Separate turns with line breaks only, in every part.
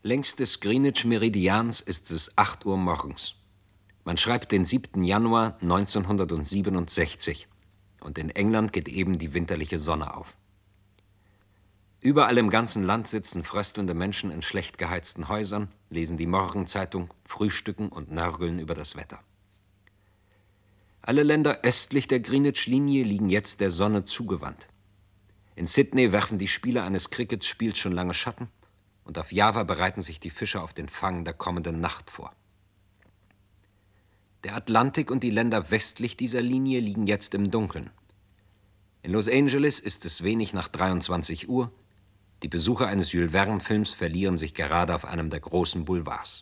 Längs des Greenwich-Meridians ist es 8 Uhr morgens. Man schreibt den 7. Januar 1967 und in England geht eben die winterliche Sonne auf. Überall im ganzen Land sitzen fröstelnde Menschen in schlecht geheizten Häusern, lesen die Morgenzeitung, frühstücken und nörgeln über das Wetter. Alle Länder östlich der Greenwich-Linie liegen jetzt der Sonne zugewandt. In Sydney werfen die Spieler eines Cricketspiels schon lange Schatten und auf Java bereiten sich die Fischer auf den Fang der kommenden Nacht vor. Der Atlantik und die Länder westlich dieser Linie liegen jetzt im Dunkeln. In Los Angeles ist es wenig nach 23 Uhr. Die Besucher eines Jules Verne-Films verlieren sich gerade auf einem der großen Boulevards.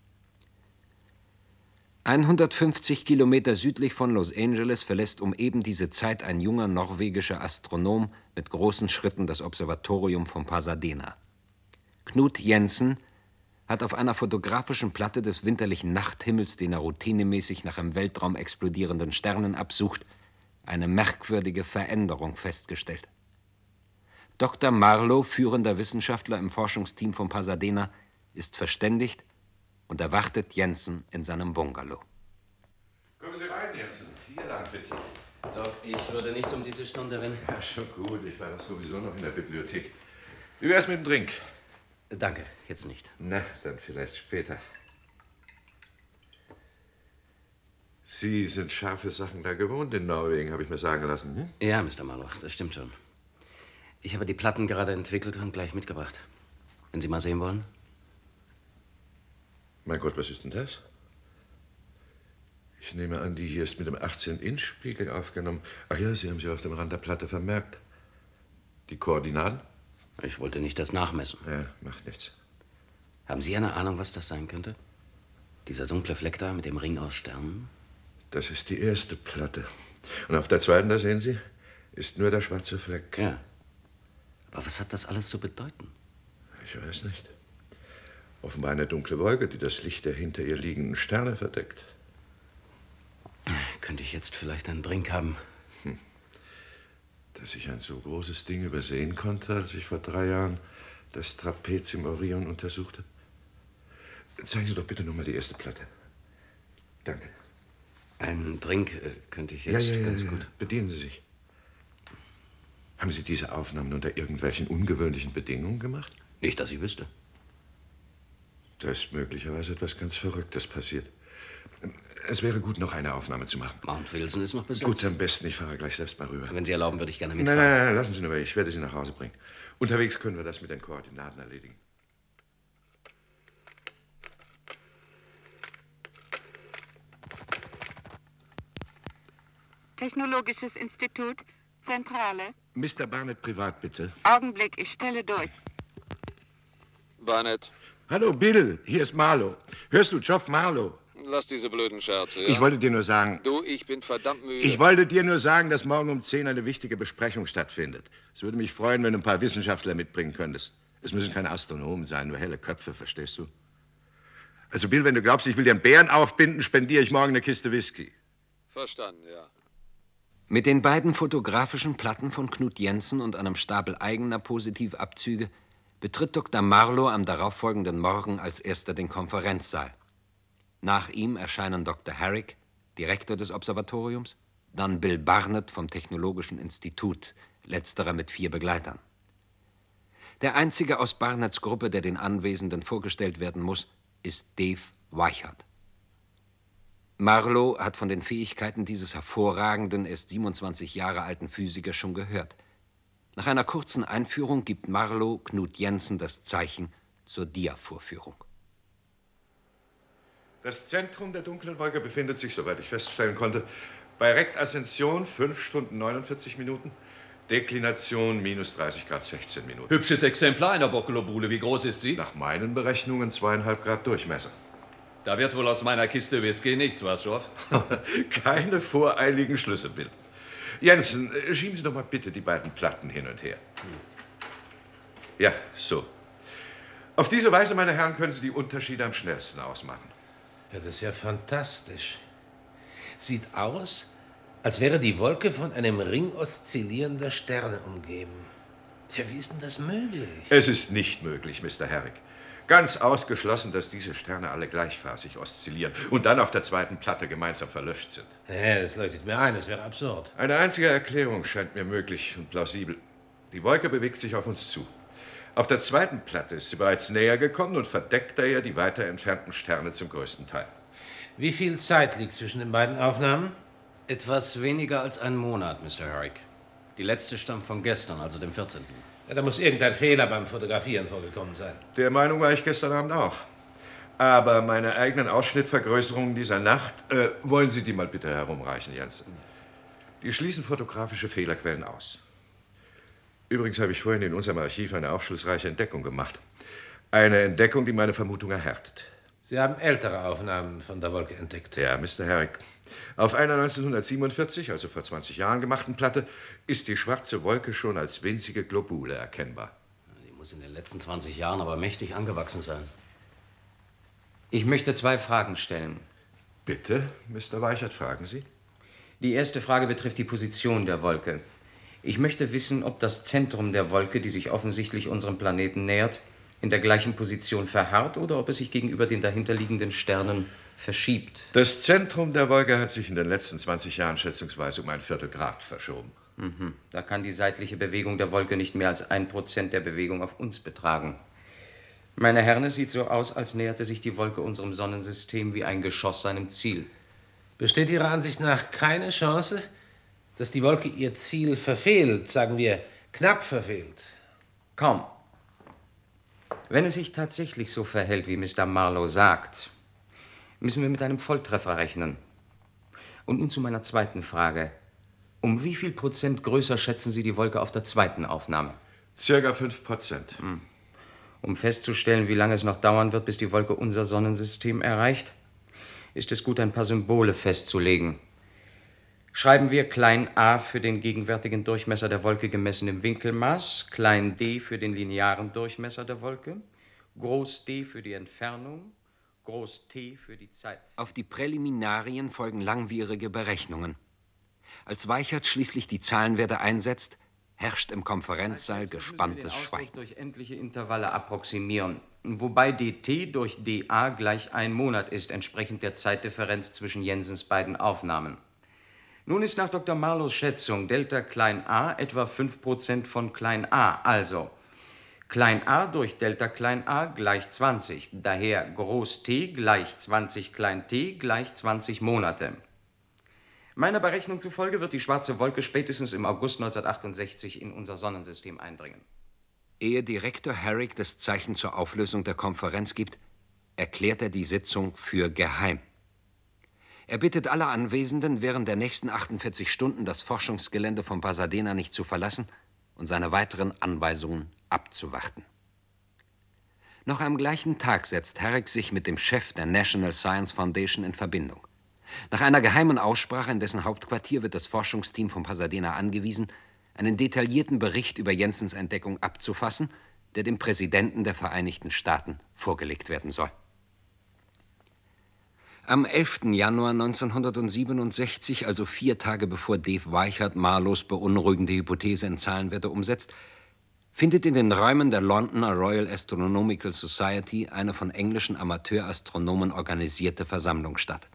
150 Kilometer südlich von Los Angeles verlässt um eben diese Zeit ein junger norwegischer Astronom mit großen Schritten das Observatorium von Pasadena. Knut Jensen hat auf einer fotografischen Platte des winterlichen Nachthimmels, den er routinemäßig nach im Weltraum explodierenden Sternen absucht, eine merkwürdige Veränderung festgestellt. Dr. Marlow, führender Wissenschaftler im Forschungsteam von Pasadena, ist verständigt und erwartet Jensen in seinem Bungalow.
Kommen Sie rein, Jensen. Hier lang, bitte.
Doc, ich würde nicht um diese Stunde, wenn...
Ja, schon gut. Ich war doch sowieso noch in der Bibliothek. Wie wär's mit dem Drink?
Danke, jetzt nicht.
Na, dann vielleicht später. Sie sind scharfe Sachen da gewohnt in Norwegen, habe ich mir sagen lassen. Hm?
Ja, Mr. Marlow, das stimmt schon. Ich habe die Platten gerade entwickelt und gleich mitgebracht. Wenn Sie mal sehen wollen.
Mein Gott, was ist denn das? Ich nehme an, die hier ist mit dem 18-Inch-Spiegel aufgenommen. Ach ja, Sie haben sie auf dem Rand der Platte vermerkt. Die Koordinaten?
Ich wollte nicht das nachmessen.
Ja, macht nichts.
Haben Sie eine Ahnung, was das sein könnte? Dieser dunkle Fleck da mit dem Ring aus Sternen?
Das ist die erste Platte. Und auf der zweiten, da sehen Sie, ist nur der schwarze Fleck.
Ja. Aber was hat das alles zu bedeuten?
Ich weiß nicht. Offenbar eine dunkle Wolke, die das Licht der hinter ihr liegenden Sterne verdeckt.
Könnte ich jetzt vielleicht einen Drink haben?
Dass ich ein so großes Ding übersehen konnte, als ich vor 3 Jahren das Trapez im Orion untersuchte. Zeigen Sie doch bitte noch mal die erste Platte. Danke.
Einen Drink könnte ich jetzt ganz gut.
Bedienen Sie sich. Haben Sie diese Aufnahmen unter irgendwelchen ungewöhnlichen Bedingungen gemacht?
Nicht, dass ich wüsste.
Da ist möglicherweise etwas ganz Verrücktes passiert. Es wäre gut, noch eine Aufnahme zu machen.
Mount Wilson ist noch besetzt.
Gut, am besten. Ich fahre gleich selbst mal rüber.
Wenn Sie erlauben, würde ich gerne
Nein,
mitfahren.
nein, nein, lassen Sie nur weg. Ich werde Sie nach Hause bringen. Unterwegs können wir das mit den Koordinaten erledigen.
Technologisches Institut, Zentrale.
Mr. Barnett, privat, bitte.
Augenblick, ich stelle durch.
Barnett.
Hallo, Bill. Hier ist Marlow. Hörst du, Geoff Marlow?
Lass diese blöden Scherze, ja?
Ich wollte dir nur sagen...
Du, ich bin verdammt müde.
Ich wollte dir nur sagen, dass morgen um 10 eine wichtige Besprechung stattfindet. Es würde mich freuen, wenn du ein paar Wissenschaftler mitbringen könntest. Es müssen keine Astronomen sein, nur helle Köpfe, verstehst du? Also, Bill, wenn du glaubst, ich will dir einen Bären aufbinden, spendiere ich morgen eine Kiste Whisky.
Verstanden, ja.
Mit den beiden fotografischen Platten von Knut Jensen und einem Stapel eigener Positivabzüge betritt Dr. Marlow am darauffolgenden Morgen als erster den Konferenzsaal. Nach ihm erscheinen Dr. Herrick, Direktor des Observatoriums, dann Bill Barnett vom Technologischen Institut, letzterer mit 4 Begleitern. Der einzige aus Barnetts Gruppe, der den Anwesenden vorgestellt werden muss, ist Dave Weichert. Marlow hat von den Fähigkeiten dieses hervorragenden, erst 27 Jahre alten Physikers schon gehört. Nach einer kurzen Einführung gibt Marlow Knut Jensen das Zeichen zur Dia-Vorführung.
Das Zentrum der dunklen Wolke befindet sich, soweit ich feststellen konnte, bei Rektaszension 5 Stunden 49 Minuten, Deklination minus 30 Grad 16 Minuten.
Hübsches Exemplar einer Boccolobule. Wie groß ist sie?
Nach meinen Berechnungen 2,5 Grad Durchmesser.
Da wird wohl aus meiner Kiste Whisky nichts, was, Geoff?
Keine voreiligen Schlüsse, Bill. Jensen, schieben Sie doch mal bitte die beiden Platten hin und her. Ja, so. Auf diese Weise, meine Herren, können Sie die Unterschiede am schnellsten ausmachen.
Ja, das ist ja fantastisch. Sieht aus, als wäre die Wolke von einem Ring oszillierender Sterne umgeben. Ja, wie ist denn das möglich?
Es ist nicht möglich, Mr. Herrick. Ganz ausgeschlossen, dass diese Sterne alle gleichphasig oszillieren und dann auf der zweiten Platte gemeinsam verlöscht sind.
Ja, das leuchtet mir ein, das wäre absurd.
Eine einzige Erklärung scheint mir möglich und plausibel. Die Wolke bewegt sich auf uns zu. Auf der zweiten Platte ist sie bereits näher gekommen und verdeckt daher die weiter entfernten Sterne zum größten Teil.
Wie viel Zeit liegt zwischen den beiden Aufnahmen?
Etwas weniger als einen Monat, Mr. Herrick. Die letzte stammt von gestern, also dem 14.
Ja, da muss irgendein Fehler beim Fotografieren vorgekommen sein.
Der Meinung war ich gestern Abend auch. Aber meine eigenen Ausschnittvergrößerungen dieser Nacht, wollen Sie die mal bitte herumreichen, Jensen? Die schließen fotografische Fehlerquellen aus. Übrigens habe ich vorhin in unserem Archiv eine aufschlussreiche Entdeckung gemacht. Eine Entdeckung, die meine Vermutung erhärtet.
Sie haben ältere Aufnahmen von der Wolke entdeckt.
Ja, Mr. Herrick. Auf einer 1947, also vor 20 Jahren gemachten Platte, ist die schwarze Wolke schon als winzige Globule erkennbar.
Die muss in den letzten 20 Jahren aber mächtig angewachsen sein.
Ich möchte 2 Fragen stellen.
Bitte, Mr. Weichert, fragen Sie.
Die erste Frage betrifft die Position der Wolke. Ich möchte wissen, ob das Zentrum der Wolke, die sich offensichtlich unserem Planeten nähert, in der gleichen Position verharrt oder ob es sich gegenüber den dahinterliegenden Sternen verschiebt.
Das Zentrum der Wolke hat sich in den letzten 20 Jahren schätzungsweise um 1/4 Grad verschoben.
Da kann die seitliche Bewegung der Wolke nicht mehr als 1% der Bewegung auf uns betragen. Meine Herren, es sieht so aus, als näherte sich die Wolke unserem Sonnensystem wie ein Geschoss seinem Ziel.
Besteht Ihrer Ansicht nach keine Chance, dass die Wolke ihr Ziel verfehlt, sagen wir, knapp verfehlt?
Kaum. Wenn es sich tatsächlich so verhält, wie Mr. Marlowe sagt, müssen wir mit einem Volltreffer rechnen. Und nun zu meiner zweiten Frage. Um wie viel Prozent größer schätzen Sie die Wolke auf der zweiten Aufnahme?
Circa 5%.
Um festzustellen, wie lange es noch dauern wird, bis die Wolke unser Sonnensystem erreicht, ist es gut, ein paar Symbole festzulegen. Schreiben wir klein a für den gegenwärtigen Durchmesser der Wolke gemessen im Winkelmaß, klein d für den linearen Durchmesser der Wolke, groß D für die Entfernung, groß T für die Zeit. Auf die Präliminarien folgen langwierige Berechnungen. Als Weichert schließlich die Zahlenwerte einsetzt, herrscht im Konferenzsaal gespanntes Schweigen. Durch endliche Intervalle approximieren, wobei dt durch dA gleich 1 Monat ist, entsprechend der Zeitdifferenz zwischen Jensens beiden Aufnahmen. Nun ist nach Dr. Marlows Schätzung Delta klein a etwa 5% von klein a, also klein a durch Delta klein a gleich 20, daher groß T gleich 20 klein t gleich 20 Monate. Meiner Berechnung zufolge wird die schwarze Wolke spätestens im August 1968 in unser Sonnensystem eindringen. Ehe Direktor Herrick das Zeichen zur Auflösung der Konferenz gibt, erklärt er die Sitzung für geheim. Er bittet alle Anwesenden, während der nächsten 48 Stunden das Forschungsgelände von Pasadena nicht zu verlassen und seine weiteren Anweisungen abzuwarten. Noch am gleichen Tag setzt Herrick sich mit dem Chef der National Science Foundation in Verbindung. Nach einer geheimen Aussprache in dessen Hauptquartier wird das Forschungsteam von Pasadena angewiesen, einen detaillierten Bericht über Jensens Entdeckung abzufassen, der dem Präsidenten der Vereinigten Staaten vorgelegt werden soll. Am 11. Januar 1967, also 4 Tage bevor Dave Weichert Marlows beunruhigende Hypothese in Zahlenwerte umsetzt, findet in den Räumen der Londoner Royal Astronomical Society eine von englischen Amateurastronomen organisierte Versammlung statt.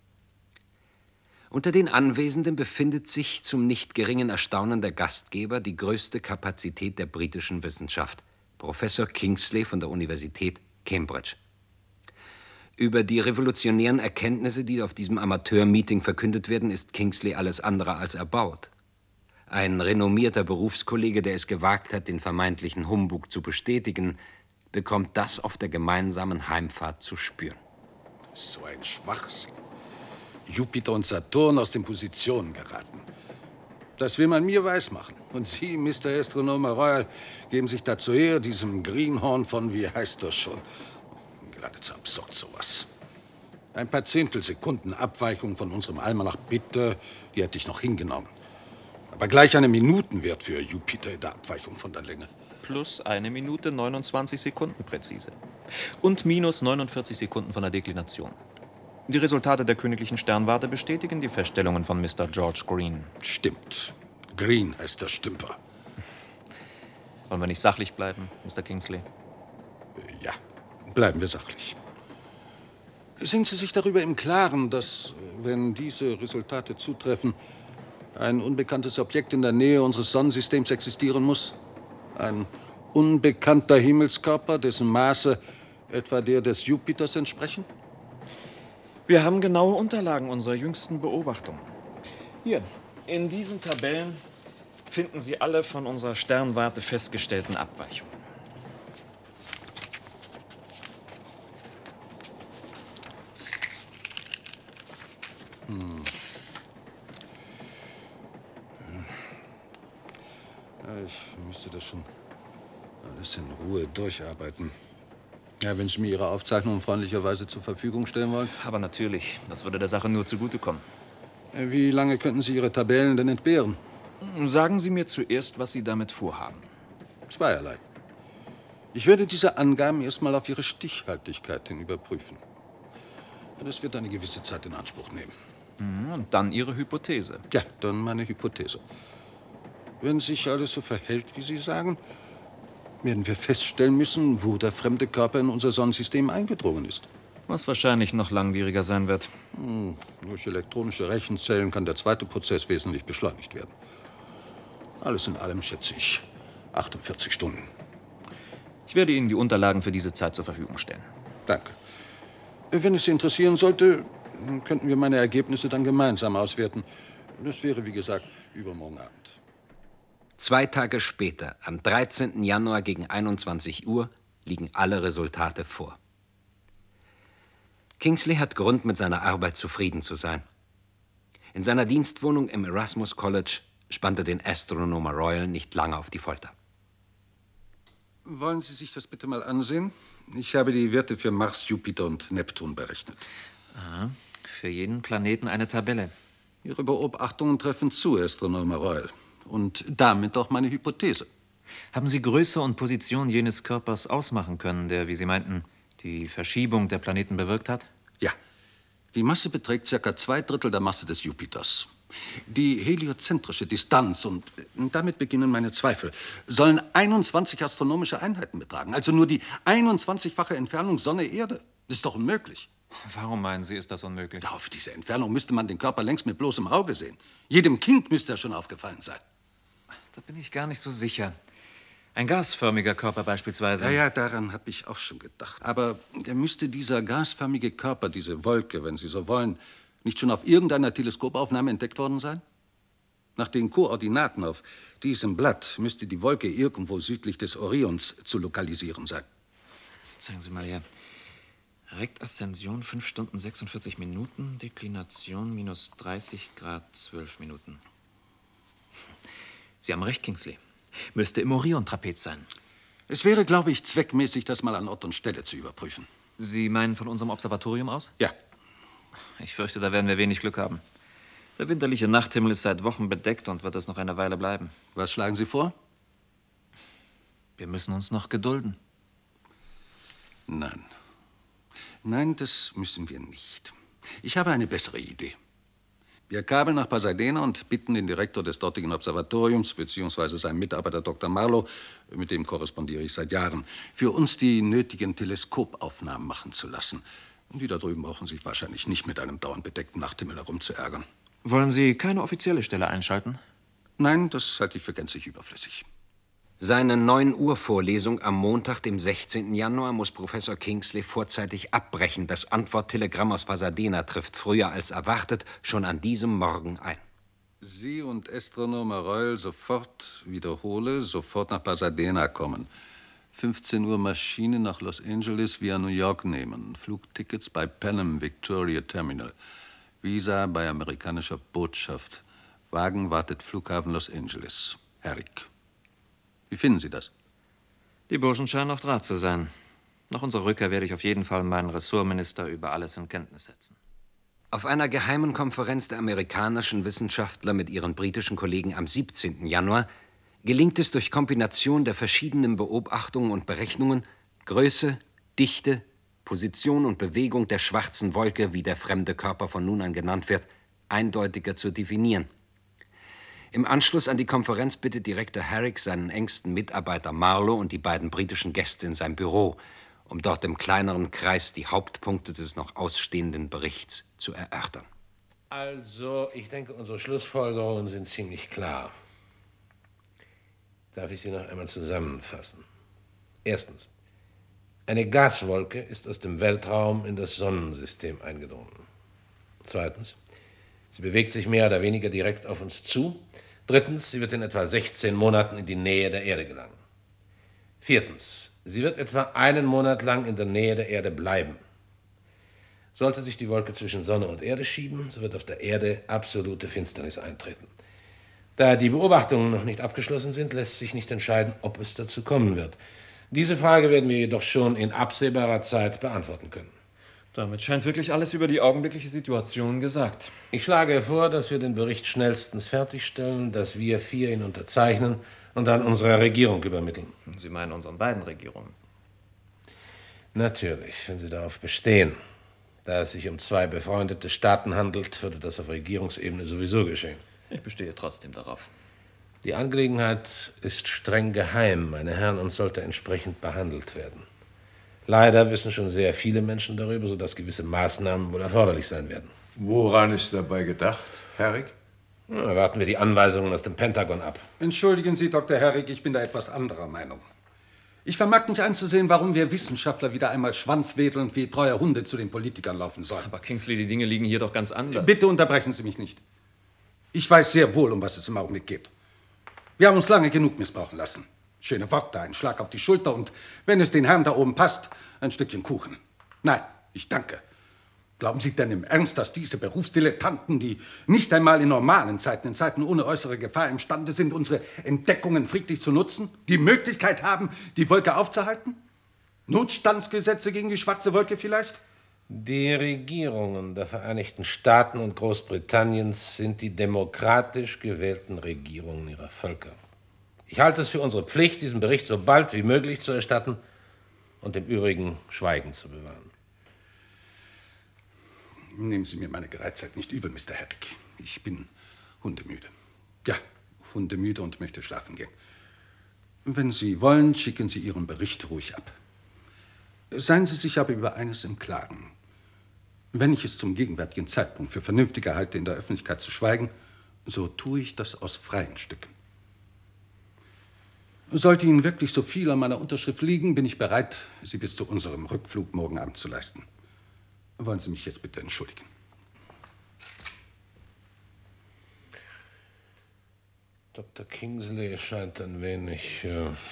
Unter den Anwesenden befindet sich zum nicht geringen Erstaunen der Gastgeber die größte Kapazität der britischen Wissenschaft, Professor Kingsley von der Universität Cambridge. Über die revolutionären Erkenntnisse, die auf diesem Amateurmeeting verkündet werden, ist Kingsley alles andere als erbaut. Ein renommierter Berufskollege, der es gewagt hat, den vermeintlichen Humbug zu bestätigen, bekommt das auf der gemeinsamen Heimfahrt zu spüren.
So ein Schwachsinn. Jupiter und Saturn aus den Positionen geraten. Das will man mir weismachen. Und Sie, Mr. Astronome Royal, geben sich dazu her, diesem Greenhorn von, wie heißt das schon? Geradezu absurd, sowas. Ein paar Zehntelsekunden Abweichung von unserem Almanach, bitte, die hätte ich noch hingenommen. Aber gleich einen Minutenwert für Jupiter in der Abweichung von der Länge.
Plus 1 Minute 29 Sekunden präzise. Und minus 49 Sekunden von der Deklination. Die Resultate der königlichen Sternwarte bestätigen die Feststellungen von Mr. George Green.
Stimmt. Green heißt der Stümper.
Wollen wir nicht sachlich bleiben, Mr. Kingsley?
Ja. Bleiben wir sachlich. Sind Sie sich darüber im Klaren, dass, wenn diese Resultate zutreffen, ein unbekanntes Objekt in der Nähe unseres Sonnensystems existieren muss? Ein unbekannter Himmelskörper, dessen Maße etwa der des Jupiters entsprechen?
Wir haben genaue Unterlagen unserer jüngsten Beobachtungen. Hier, in diesen Tabellen finden Sie alle von unserer Sternwarte festgestellten Abweichungen.
Ja, ich müsste das schon alles in Ruhe durcharbeiten. Ja, wenn Sie mir Ihre Aufzeichnungen freundlicherweise zur Verfügung stellen wollen.
Aber natürlich, das würde der Sache nur zugutekommen.
Wie lange könnten Sie Ihre Tabellen denn entbehren?
Sagen Sie mir zuerst, was Sie damit vorhaben.
Zweierlei. Ich werde diese Angaben erstmal auf ihre Stichhaltigkeit hin überprüfen. Das wird eine gewisse Zeit in Anspruch nehmen.
Und dann Ihre Hypothese.
Ja, dann meine Hypothese. Wenn sich alles so verhält, wie Sie sagen, werden wir feststellen müssen, wo der fremde Körper in unser Sonnensystem eingedrungen ist.
Was wahrscheinlich noch langwieriger sein wird.
Durch elektronische Rechenzellen kann der zweite Prozess wesentlich beschleunigt werden. Alles in allem schätze ich 48 Stunden.
Ich werde Ihnen die Unterlagen für diese Zeit zur Verfügung stellen.
Danke. Wenn es Sie interessieren sollte, könnten wir meine Ergebnisse dann gemeinsam auswerten. Das wäre, wie gesagt, übermorgen Abend.
2 Tage später, am 13. Januar gegen 21 Uhr, liegen alle Resultate vor. Kingsley hat Grund, mit seiner Arbeit zufrieden zu sein. In seiner Dienstwohnung im Erasmus College spannte den Astronomer Royal nicht lange auf die Folter.
Wollen Sie sich das bitte mal ansehen? Ich habe die Werte für Mars, Jupiter und Neptun berechnet.
Aha. Für jeden Planeten eine Tabelle.
Ihre Beobachtungen treffen zu, Astronomer Royal. Und damit auch meine Hypothese.
Haben Sie Größe und Position jenes Körpers ausmachen können, der, wie Sie meinten, die Verschiebung der Planeten bewirkt hat?
Ja. Die Masse beträgt ca. 2/3 der Masse des Jupiters. Die heliozentrische Distanz, und damit beginnen meine Zweifel, sollen 21 astronomische Einheiten betragen. Also nur die 21-fache Entfernung Sonne-Erde. Das ist doch unmöglich.
Warum meinen Sie, ist das unmöglich?
Ja, auf diese Entfernung müsste man den Körper längst mit bloßem Auge sehen. Jedem Kind müsste er schon aufgefallen sein.
Da bin ich gar nicht so sicher. Ein gasförmiger Körper beispielsweise.
Ja, daran habe ich auch schon gedacht. Aber müsste dieser gasförmige Körper, diese Wolke, wenn Sie so wollen, nicht schon auf irgendeiner Teleskopaufnahme entdeckt worden sein? Nach den Koordinaten auf diesem Blatt müsste die Wolke irgendwo südlich des Orions zu lokalisieren sein.
Zeigen Sie mal her. Rektaszension 5 Stunden 46 Minuten, Deklination minus 30 Grad 12 Minuten. Sie haben recht, Kingsley. Müsste im Orion-Trapez sein.
Es wäre, glaube ich, zweckmäßig, das mal an Ort und Stelle zu überprüfen.
Sie meinen von unserem Observatorium aus?
Ja.
Ich fürchte, da werden wir wenig Glück haben. Der winterliche Nachthimmel ist seit Wochen bedeckt und wird es noch eine Weile bleiben.
Was schlagen Sie vor?
Wir müssen uns noch gedulden.
Nein. Nein, das müssen wir nicht. Ich habe eine bessere Idee. Wir kabeln nach Pasadena und bitten den Direktor des dortigen Observatoriums, beziehungsweise seinen Mitarbeiter Dr. Marlow, mit dem korrespondiere ich seit Jahren, für uns die nötigen Teleskopaufnahmen machen zu lassen. Und die da drüben brauchen sich wahrscheinlich nicht mit einem dauernd bedeckten Nachthimmel herumzuärgern.
Wollen Sie keine offizielle Stelle einschalten?
Nein, das halte ich für gänzlich überflüssig.
Seine 9 Uhr Vorlesung am Montag, dem 16. Januar, muss Professor Kingsley vorzeitig abbrechen. Das Antworttelegramm aus Pasadena trifft früher als erwartet schon an diesem Morgen ein.
Sie und Astronomer Royal sofort, wiederhole, sofort nach Pasadena kommen. 15 Uhr Maschine nach Los Angeles via New York nehmen. Flugtickets bei Pan Am Victoria Terminal. Visa bei amerikanischer Botschaft. Wagen wartet Flughafen Los Angeles. Herrick. Wie finden Sie das?
Die Burschen scheinen auf Draht zu sein. Nach unserer Rückkehr werde ich auf jeden Fall meinen Ressortminister über alles in Kenntnis setzen.
Auf einer geheimen Konferenz der amerikanischen Wissenschaftler mit ihren britischen Kollegen am 17. Januar gelingt es durch Kombination der verschiedenen Beobachtungen und Berechnungen, Größe, Dichte, Position und Bewegung der schwarzen Wolke, wie der fremde Körper von nun an genannt wird, eindeutiger zu definieren. Im Anschluss an die Konferenz bittet Direktor Herrick seinen engsten Mitarbeiter Marlow und die beiden britischen Gäste in sein Büro, um dort im kleineren Kreis die Hauptpunkte des noch ausstehenden Berichts zu erörtern.
Also, ich denke, unsere Schlussfolgerungen sind ziemlich klar. Darf ich sie noch einmal zusammenfassen? Erstens. Eine Gaswolke ist aus dem Weltraum in das Sonnensystem eingedrungen. Zweitens. Sie bewegt sich mehr oder weniger direkt auf uns zu. Drittens. Sie wird in etwa 16 Monaten in die Nähe der Erde gelangen. Viertens. Sie wird etwa einen Monat lang in der Nähe der Erde bleiben. Sollte sich die Wolke zwischen Sonne und Erde schieben, so wird auf der Erde absolute Finsternis eintreten. Da die Beobachtungen noch nicht abgeschlossen sind, lässt sich nicht entscheiden, ob es dazu kommen wird. Diese Frage werden wir jedoch schon in absehbarer Zeit beantworten können.
Damit scheint wirklich alles über die augenblickliche Situation gesagt.
Ich schlage vor, dass wir den Bericht schnellstens fertigstellen, dass wir 4 ihn unterzeichnen und dann unserer Regierung übermitteln.
Sie meinen unseren beiden Regierungen?
Natürlich, wenn Sie darauf bestehen. Da es sich um 2 befreundete Staaten handelt, würde das auf Regierungsebene sowieso geschehen.
Ich bestehe trotzdem darauf.
Die Angelegenheit ist streng geheim, meine Herren, und sollte entsprechend behandelt werden. Leider wissen schon sehr viele Menschen darüber, sodass gewisse Maßnahmen wohl erforderlich sein werden.
Woran ist dabei gedacht, Herrick?
Warten wir die Anweisungen aus dem Pentagon ab.
Entschuldigen Sie, Dr. Herrick, ich bin da etwas anderer Meinung. Ich vermag nicht einzusehen, warum wir Wissenschaftler wieder einmal schwanzwedelnd wie treue Hunde zu den Politikern laufen sollen.
Aber Kingsley, die Dinge liegen hier doch ganz anders.
Bitte unterbrechen Sie mich nicht. Ich weiß sehr wohl, um was es im Augenblick geht. Wir haben uns lange genug missbrauchen lassen. Schöne Worte, ein Schlag auf die Schulter und, wenn es den Herrn da oben passt, ein Stückchen Kuchen. Nein, ich danke. Glauben Sie denn im Ernst, dass diese Berufsdilettanten, die nicht einmal in normalen Zeiten, in Zeiten ohne äußere Gefahr imstande sind, unsere Entdeckungen friedlich zu nutzen, die Möglichkeit haben, die Wolke aufzuhalten? Notstandsgesetze gegen die schwarze Wolke vielleicht?
Die Regierungen der Vereinigten Staaten und Großbritanniens sind die demokratisch gewählten Regierungen ihrer Völker. Ich halte es für unsere Pflicht, diesen Bericht so bald wie möglich zu erstatten und im Übrigen Schweigen zu bewahren.
Nehmen Sie mir meine Gereiztheit nicht übel, Mr. Herrick. Ich bin hundemüde. Ja, hundemüde und möchte schlafen gehen. Wenn Sie wollen, schicken Sie Ihren Bericht ruhig ab. Seien Sie sich aber über eines im Klaren. Wenn ich es zum gegenwärtigen Zeitpunkt für vernünftiger halte, in der Öffentlichkeit zu schweigen, so tue ich das aus freien Stücken. Sollte Ihnen wirklich so viel an meiner Unterschrift liegen, bin ich bereit, sie bis zu unserem Rückflug morgen Abend zu leisten. Wollen Sie mich jetzt bitte entschuldigen?
Dr. Kingsley scheint ein wenig...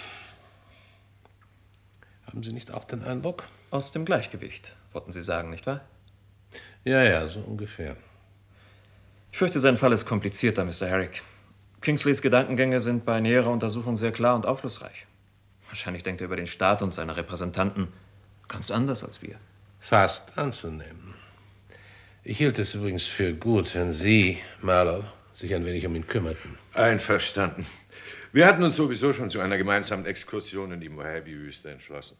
Haben Sie nicht auch den Eindruck?
Aus dem Gleichgewicht, wollten Sie sagen, nicht wahr?
Ja, so ungefähr.
Ich fürchte, sein Fall ist komplizierter, Mr. Herrick. Kingsleys Gedankengänge sind bei näherer Untersuchung sehr klar und aufschlussreich. Wahrscheinlich denkt er über den Staat und seine Repräsentanten ganz anders als wir.
Fast anzunehmen. Ich hielt es übrigens für gut, wenn Sie, Marlowe, sich ein wenig um ihn kümmerten.
Einverstanden. Wir hatten uns sowieso schon zu einer gemeinsamen Exkursion in die Mojave-Wüste entschlossen.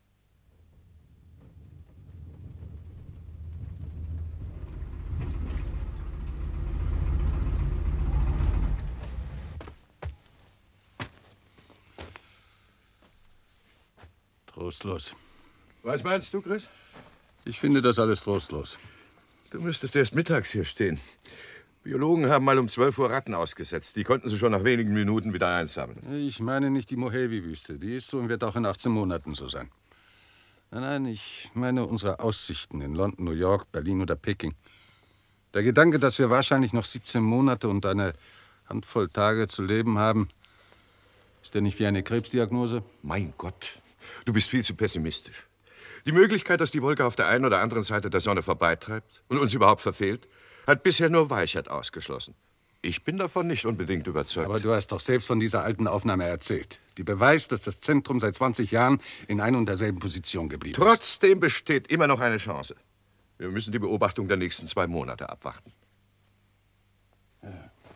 Trostlos.
Was meinst du, Chris?
Ich finde das alles trostlos.
Du müsstest erst mittags hier stehen. Biologen haben mal um 12 Uhr Ratten ausgesetzt. Die konnten sie schon nach wenigen Minuten wieder einsammeln.
Ich meine nicht die Mojave-Wüste. Die ist so und wird auch in 18 Monaten so sein. Nein, ich meine unsere Aussichten in London, New York, Berlin oder Peking. Der Gedanke, dass wir wahrscheinlich noch 17 Monate und eine Handvoll Tage zu leben haben, ist der nicht wie eine Krebsdiagnose?
Mein Gott, du bist viel zu pessimistisch. Die Möglichkeit, dass die Wolke auf der einen oder anderen Seite der Sonne vorbeitreibt und uns überhaupt verfehlt, hat bisher nur Weichert ausgeschlossen. Ich bin davon nicht unbedingt überzeugt.
Aber du hast doch selbst von dieser alten Aufnahme erzählt. Die beweist, dass das Zentrum seit 20 Jahren in ein und derselben Position geblieben ist.
Trotzdem besteht immer noch eine Chance. Wir müssen die Beobachtung der nächsten 2 Monate abwarten. Ja.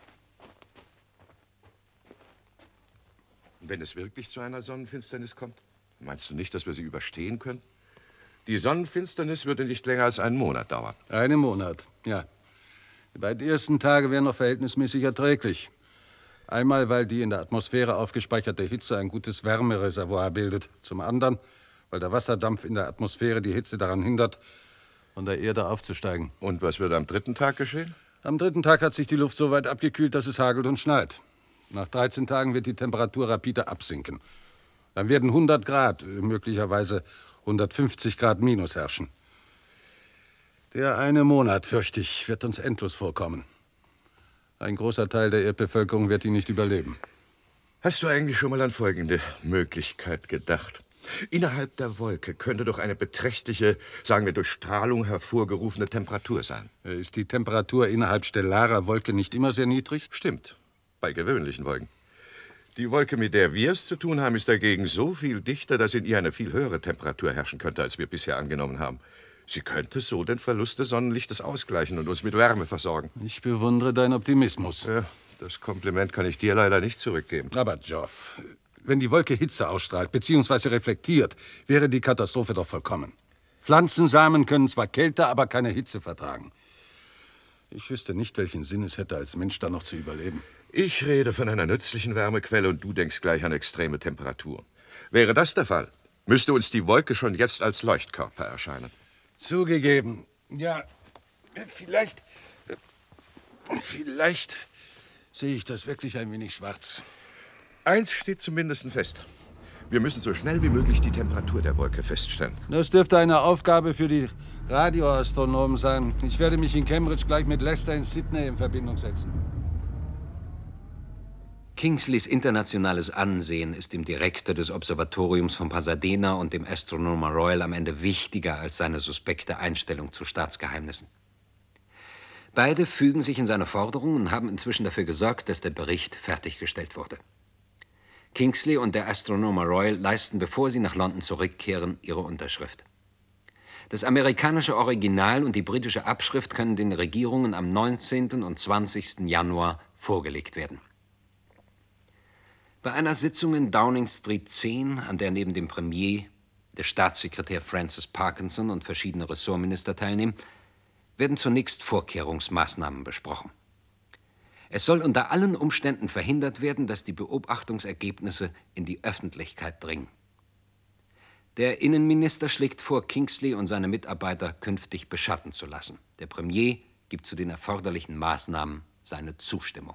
Wenn es wirklich zu einer Sonnenfinsternis kommt, meinst du nicht, dass wir sie überstehen können? Die Sonnenfinsternis würde nicht länger als einen Monat dauern.
Einen Monat, ja. Die beiden ersten Tage wären noch verhältnismäßig erträglich. Einmal, weil die in der Atmosphäre aufgespeicherte Hitze ein gutes Wärmereservoir bildet. Zum anderen, weil der Wasserdampf in der Atmosphäre die Hitze daran hindert, von der Erde aufzusteigen.
Und was wird am 3. Tag geschehen?
Am 3. Tag hat sich die Luft so weit abgekühlt, dass es hagelt und schneit. Nach 13 Tagen wird die Temperatur rapide absinken. Dann werden 100 Grad, möglicherweise 150 Grad minus herrschen. Der eine Monat, fürchte ich, wird uns endlos vorkommen. Ein großer Teil der Erdbevölkerung wird ihn nicht überleben.
Hast du eigentlich schon mal an folgende Möglichkeit gedacht? Innerhalb der Wolke könnte doch eine beträchtliche, sagen wir durch Strahlung hervorgerufene Temperatur sein.
Ist die Temperatur innerhalb stellarer Wolke nicht immer sehr niedrig?
Stimmt, bei gewöhnlichen Wolken. Die Wolke, mit der wir es zu tun haben, ist dagegen so viel dichter, dass in ihr eine viel höhere Temperatur herrschen könnte, als wir bisher angenommen haben. Sie könnte so den Verlust des Sonnenlichtes ausgleichen und uns mit Wärme versorgen.
Ich bewundere deinen Optimismus.
Ja, das Kompliment kann ich dir leider nicht zurückgeben.
Aber, Geoff, wenn die Wolke Hitze ausstrahlt bzw. reflektiert, wäre die Katastrophe doch vollkommen. Pflanzensamen können zwar Kälte, aber keine Hitze vertragen. Ich wüsste nicht, welchen Sinn es hätte, als Mensch da noch zu überleben.
Ich rede von einer nützlichen Wärmequelle und du denkst gleich an extreme Temperaturen. Wäre das der Fall, müsste uns die Wolke schon jetzt als Leuchtkörper erscheinen.
Zugegeben. Ja, vielleicht sehe ich das wirklich ein wenig schwarz.
Eins steht zumindest fest. Wir müssen so schnell wie möglich die Temperatur der Wolke feststellen.
Das dürfte eine Aufgabe für die Radioastronomen sein. Ich werde mich in Cambridge gleich mit Lester in Sydney in Verbindung setzen.
Kingsleys internationales Ansehen ist dem Direktor des Observatoriums von Pasadena und dem Astronomer Royal am Ende wichtiger als seine suspekte Einstellung zu Staatsgeheimnissen. Beide fügen sich in seine Forderungen und haben inzwischen dafür gesorgt, dass der Bericht fertiggestellt wurde. Kingsley und der Astronomer Royal leisten, bevor sie nach London zurückkehren, ihre Unterschrift. Das amerikanische Original und die britische Abschrift können den Regierungen am 19. und 20. Januar vorgelegt werden. Bei einer Sitzung in Downing Street 10, an der neben dem Premier der Staatssekretär Francis Parkinson und verschiedene Ressortminister teilnehmen, werden zunächst Vorkehrungsmaßnahmen besprochen. Es soll unter allen Umständen verhindert werden, dass die Beobachtungsergebnisse in die Öffentlichkeit dringen. Der Innenminister schlägt vor, Kingsley und seine Mitarbeiter künftig beschatten zu lassen. Der Premier gibt zu den erforderlichen Maßnahmen seine Zustimmung.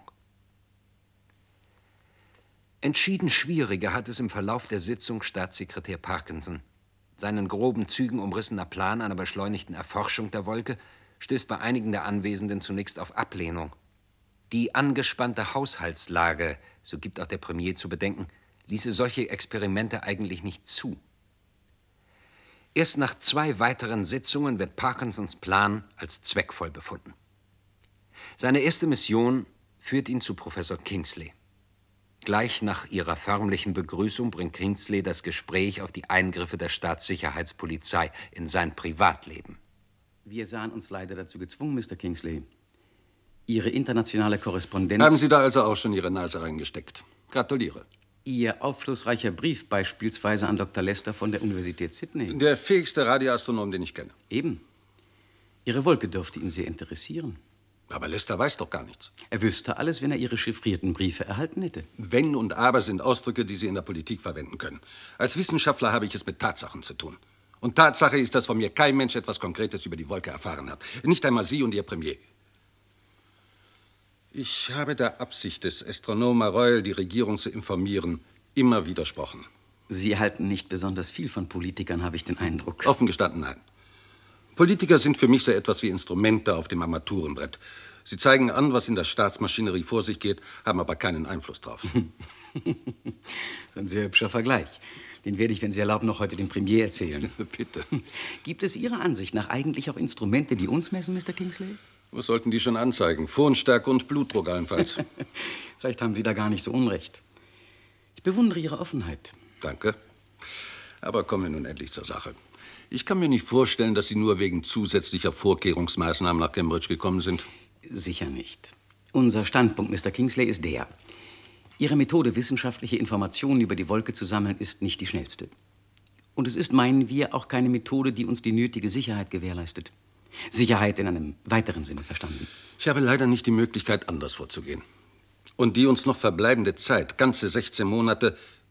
Entschieden schwieriger hat es im Verlauf der Sitzung Staatssekretär Parkinson. Seinen groben Zügen umrissener Plan einer beschleunigten Erforschung der Wolke stößt bei einigen der Anwesenden zunächst auf Ablehnung. Die angespannte Haushaltslage, so gibt auch der Premier zu bedenken, ließe solche Experimente eigentlich nicht zu. Erst nach 2 weiteren Sitzungen wird Parkinsons Plan als zweckvoll befunden. Seine erste Mission führt ihn zu Professor Kingsley. Gleich nach ihrer förmlichen Begrüßung bringt Kingsley das Gespräch auf die Eingriffe der Staatssicherheitspolizei in sein Privatleben.
Wir sahen uns leider dazu gezwungen, Mr. Kingsley. Ihre internationale Korrespondenz...
Haben Sie da also auch schon Ihre Nase reingesteckt? Gratuliere.
Ihr aufschlussreicher Brief beispielsweise an Dr. Lester von der Universität Sydney.
Der fähigste Radioastronom, den ich kenne.
Eben. Ihre Wolke dürfte ihn sehr interessieren.
Aber Lester weiß doch gar nichts.
Er wüsste alles, wenn er Ihre chiffrierten Briefe erhalten hätte.
Wenn und aber sind Ausdrücke, die Sie in der Politik verwenden können. Als Wissenschaftler habe ich es mit Tatsachen zu tun. Und Tatsache ist, dass von mir kein Mensch etwas Konkretes über die Wolke erfahren hat. Nicht einmal Sie und Ihr Premier. Ich habe der Absicht des Astronomer Royal, die Regierung zu informieren, immer widersprochen.
Sie halten nicht besonders viel von Politikern, habe ich den Eindruck.
Offen gestanden, nein. Politiker sind für mich so etwas wie Instrumente auf dem Armaturenbrett. Sie zeigen an, was in der Staatsmaschinerie vor sich geht, haben aber keinen Einfluss drauf.
So ein sehr hübscher Vergleich. Den werde ich, wenn Sie erlauben, noch heute dem Premier erzählen.
Bitte.
Gibt es Ihrer Ansicht nach eigentlich auch Instrumente, die uns messen, Mr. Kingsley?
Was sollten die schon anzeigen? Phonstärke und Blutdruck allenfalls.
Vielleicht haben Sie da gar nicht so unrecht. Ich bewundere Ihre Offenheit.
Danke. Aber kommen wir nun endlich zur Sache. Ich kann mir nicht vorstellen, dass Sie nur wegen zusätzlicher Vorkehrungsmaßnahmen nach Cambridge gekommen sind.
Sicher nicht. Unser Standpunkt, Mr. Kingsley, ist der: Ihre Methode, wissenschaftliche Informationen über die Wolke zu sammeln, ist nicht die schnellste. Und es ist, meinen wir, auch keine Methode, die uns die nötige Sicherheit gewährleistet. Sicherheit in einem weiteren Sinne verstanden.
Ich habe leider nicht die Möglichkeit, anders vorzugehen. Und die uns noch verbleibende Zeit, ganze 16 Monate,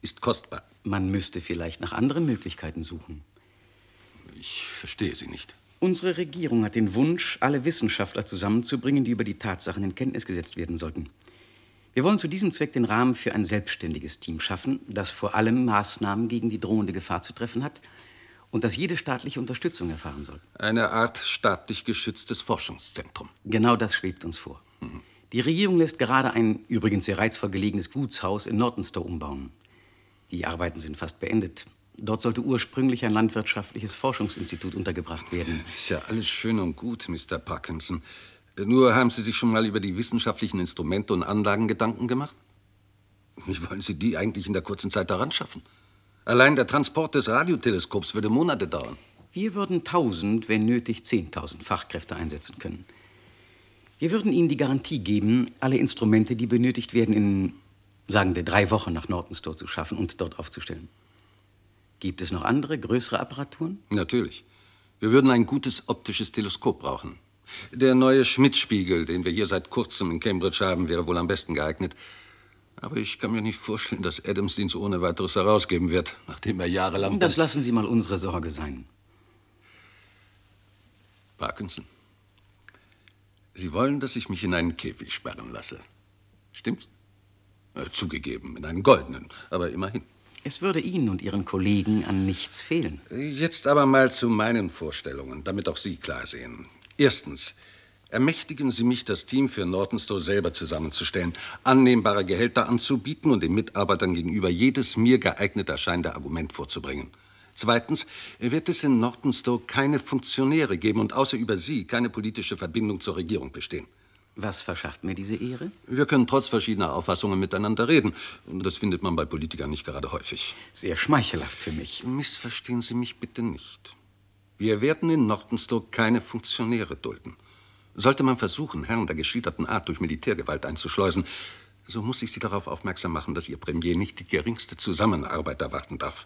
ist kostbar.
Man müsste vielleicht nach anderen Möglichkeiten suchen.
Ich verstehe Sie nicht.
Unsere Regierung hat den Wunsch, alle Wissenschaftler zusammenzubringen, die über die Tatsachen in Kenntnis gesetzt werden sollten. Wir wollen zu diesem Zweck den Rahmen für ein selbstständiges Team schaffen, das vor allem Maßnahmen gegen die drohende Gefahr zu treffen hat und das jede staatliche Unterstützung erfahren soll.
Eine Art staatlich geschütztes Forschungszentrum.
Genau das schwebt uns vor. Die Regierung lässt gerade ein übrigens sehr reizvoll gelegenes Gutshaus in Nortonstow umbauen. Die Arbeiten sind fast beendet. Dort sollte ursprünglich ein landwirtschaftliches Forschungsinstitut untergebracht werden.
Das ist ja alles schön und gut, Mr. Parkinson. Nur haben Sie sich schon mal über die wissenschaftlichen Instrumente und Anlagen Gedanken gemacht? Wie wollen Sie die eigentlich in der kurzen Zeit daran schaffen? Allein der Transport des Radioteleskops würde Monate dauern.
Wir würden 1000, wenn nötig 10.000 Fachkräfte einsetzen können. Wir würden Ihnen die Garantie geben, alle Instrumente, die benötigt werden, in, sagen wir, 3 Wochen nach Nortonstow zu schaffen und dort aufzustellen. Gibt es noch andere, größere Apparaturen?
Natürlich. Wir würden ein gutes optisches Teleskop brauchen. Der neue Schmidt-Spiegel, den wir hier seit kurzem in Cambridge haben, wäre wohl am besten geeignet. Aber ich kann mir nicht vorstellen, dass Adams ihn so ohne weiteres herausgeben wird, nachdem er jahrelang...
Das lassen Sie mal unsere Sorge sein.
Parkinson, Sie wollen, dass ich mich in einen Käfig sperren lasse. Stimmt's? Zugegeben, in einen goldenen, aber immerhin.
Es würde Ihnen und Ihren Kollegen an nichts fehlen.
Jetzt aber mal zu meinen Vorstellungen, damit auch Sie klar sehen. Erstens, ermächtigen Sie mich, das Team für Nortonstow selber zusammenzustellen, annehmbare Gehälter anzubieten und den Mitarbeitern gegenüber jedes mir geeignet erscheinende Argument vorzubringen. Zweitens, wird es in Nortonstow keine Funktionäre geben und außer über Sie keine politische Verbindung zur Regierung bestehen.
Was verschafft mir diese Ehre?
Wir können trotz verschiedener Auffassungen miteinander reden. Und das findet man bei Politikern nicht gerade häufig.
Sehr schmeichelhaft für mich.
Missverstehen Sie mich bitte nicht. Wir werden in Nortonstow keine Funktionäre dulden. Sollte man versuchen, Herren der geschilderten Art durch Militärgewalt einzuschleusen, so muss ich Sie darauf aufmerksam machen, dass Ihr Premier nicht die geringste Zusammenarbeit erwarten darf.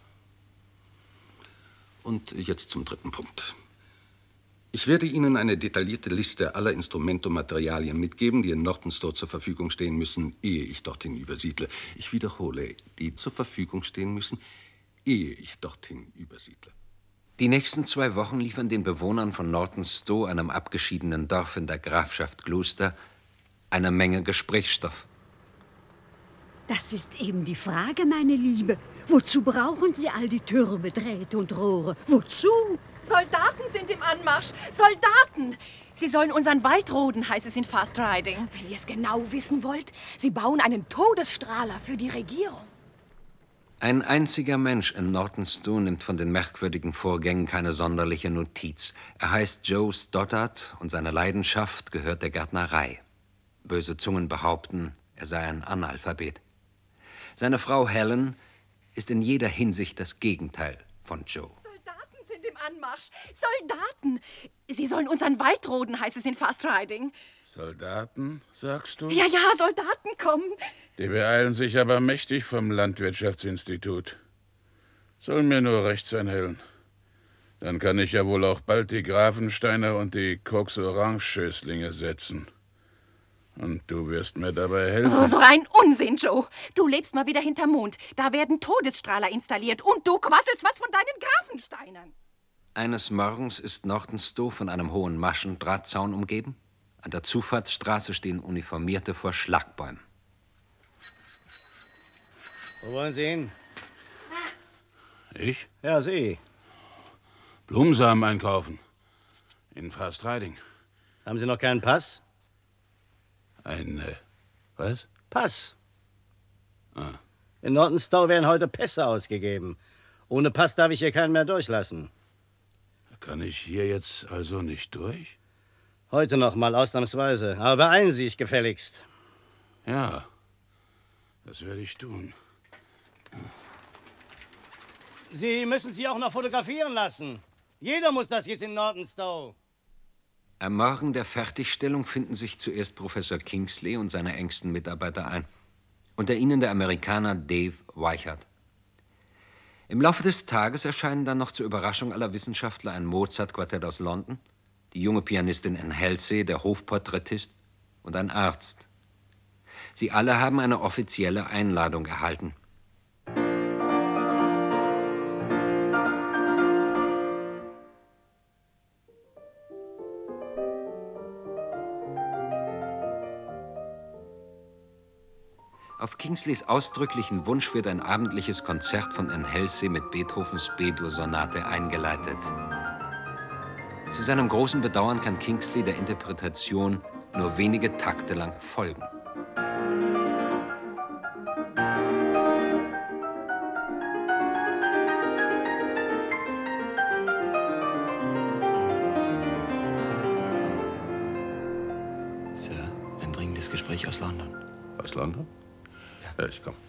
Und jetzt zum dritten Punkt. Ich werde Ihnen eine detaillierte Liste aller Instrumente und Materialien mitgeben, die in Nortonstow zur Verfügung stehen müssen, ehe ich dorthin übersiedle. Ich wiederhole, die zur Verfügung stehen müssen, ehe ich dorthin übersiedle.
Die nächsten 2 Wochen liefern den Bewohnern von Nortonstow, einem abgeschiedenen Dorf in der Grafschaft Gloucester, eine Menge Gesprächsstoff.
Das ist eben die Frage, meine Liebe. Wozu brauchen Sie all die Türme, Drähte und Rohre? Wozu?
Soldaten sind im Anmarsch. Soldaten! Sie sollen unseren Wald roden, heißt es in Fast Riding.
Wenn ihr es genau wissen wollt, sie bauen einen Todesstrahler für die Regierung.
Ein einziger Mensch in Nortonstow nimmt von den merkwürdigen Vorgängen keine sonderliche Notiz. Er heißt Joe Stoddard und seine Leidenschaft gehört der Gärtnerei. Böse Zungen behaupten, er sei ein Analphabet. Seine Frau Helen ist in jeder Hinsicht das Gegenteil von Joe.
Soldaten sind im Anmarsch. Soldaten! Sie sollen unseren Wald roden, heißt es in Fast Riding.
Soldaten, sagst du?
Ja, Soldaten kommen.
Die beeilen sich aber mächtig vom Landwirtschaftsinstitut. Soll mir nur recht sein, Helen. Dann kann ich ja wohl auch bald die Grafensteiner und die Cox-Orange-Schößlinge setzen. Und du wirst mir dabei helfen.
Oh, so ein Unsinn, Joe. Du lebst mal wieder hinterm Mond. Da werden Todesstrahler installiert. Und du quasselst was von deinen Grafensteinern.
Eines Morgens ist Nortonstow von einem hohen Maschendrahtzaun umgeben. An der Zufahrtsstraße stehen Uniformierte vor Schlagbäumen.
Wo wollen Sie hin?
Ich?
Ja, Sie.
Blumensamen einkaufen. In Fast Riding.
Haben Sie noch keinen Pass?
Was?
Pass.
Ah.
In Nortonstow werden heute Pässe ausgegeben. Ohne Pass darf ich hier keinen mehr durchlassen.
Kann ich hier jetzt also nicht durch?
Heute noch mal ausnahmsweise. Aber beeilen Sie sich gefälligst.
Ja, das werde ich tun.
Sie müssen sich auch noch fotografieren lassen. Jeder muss das jetzt in Nortonstow.
Am Morgen der Fertigstellung finden sich zuerst Professor Kingsley und seine engsten Mitarbeiter ein. Unter ihnen der Amerikaner Dave Weichert. Im Laufe des Tages erscheinen dann noch zur Überraschung aller Wissenschaftler ein Mozart-Quartett aus London, die junge Pianistin Anne Halsey, der Hofporträtist und ein Arzt. Sie alle haben eine offizielle Einladung erhalten. Auf Kingsleys ausdrücklichen Wunsch wird ein abendliches Konzert von N. Halsey mit Beethovens B-Dur-Sonate eingeleitet. Zu seinem großen Bedauern kann Kingsley der Interpretation nur wenige Takte lang folgen.
Sir, ein dringendes Gespräch aus London.
Aus London? Ja, ich komme.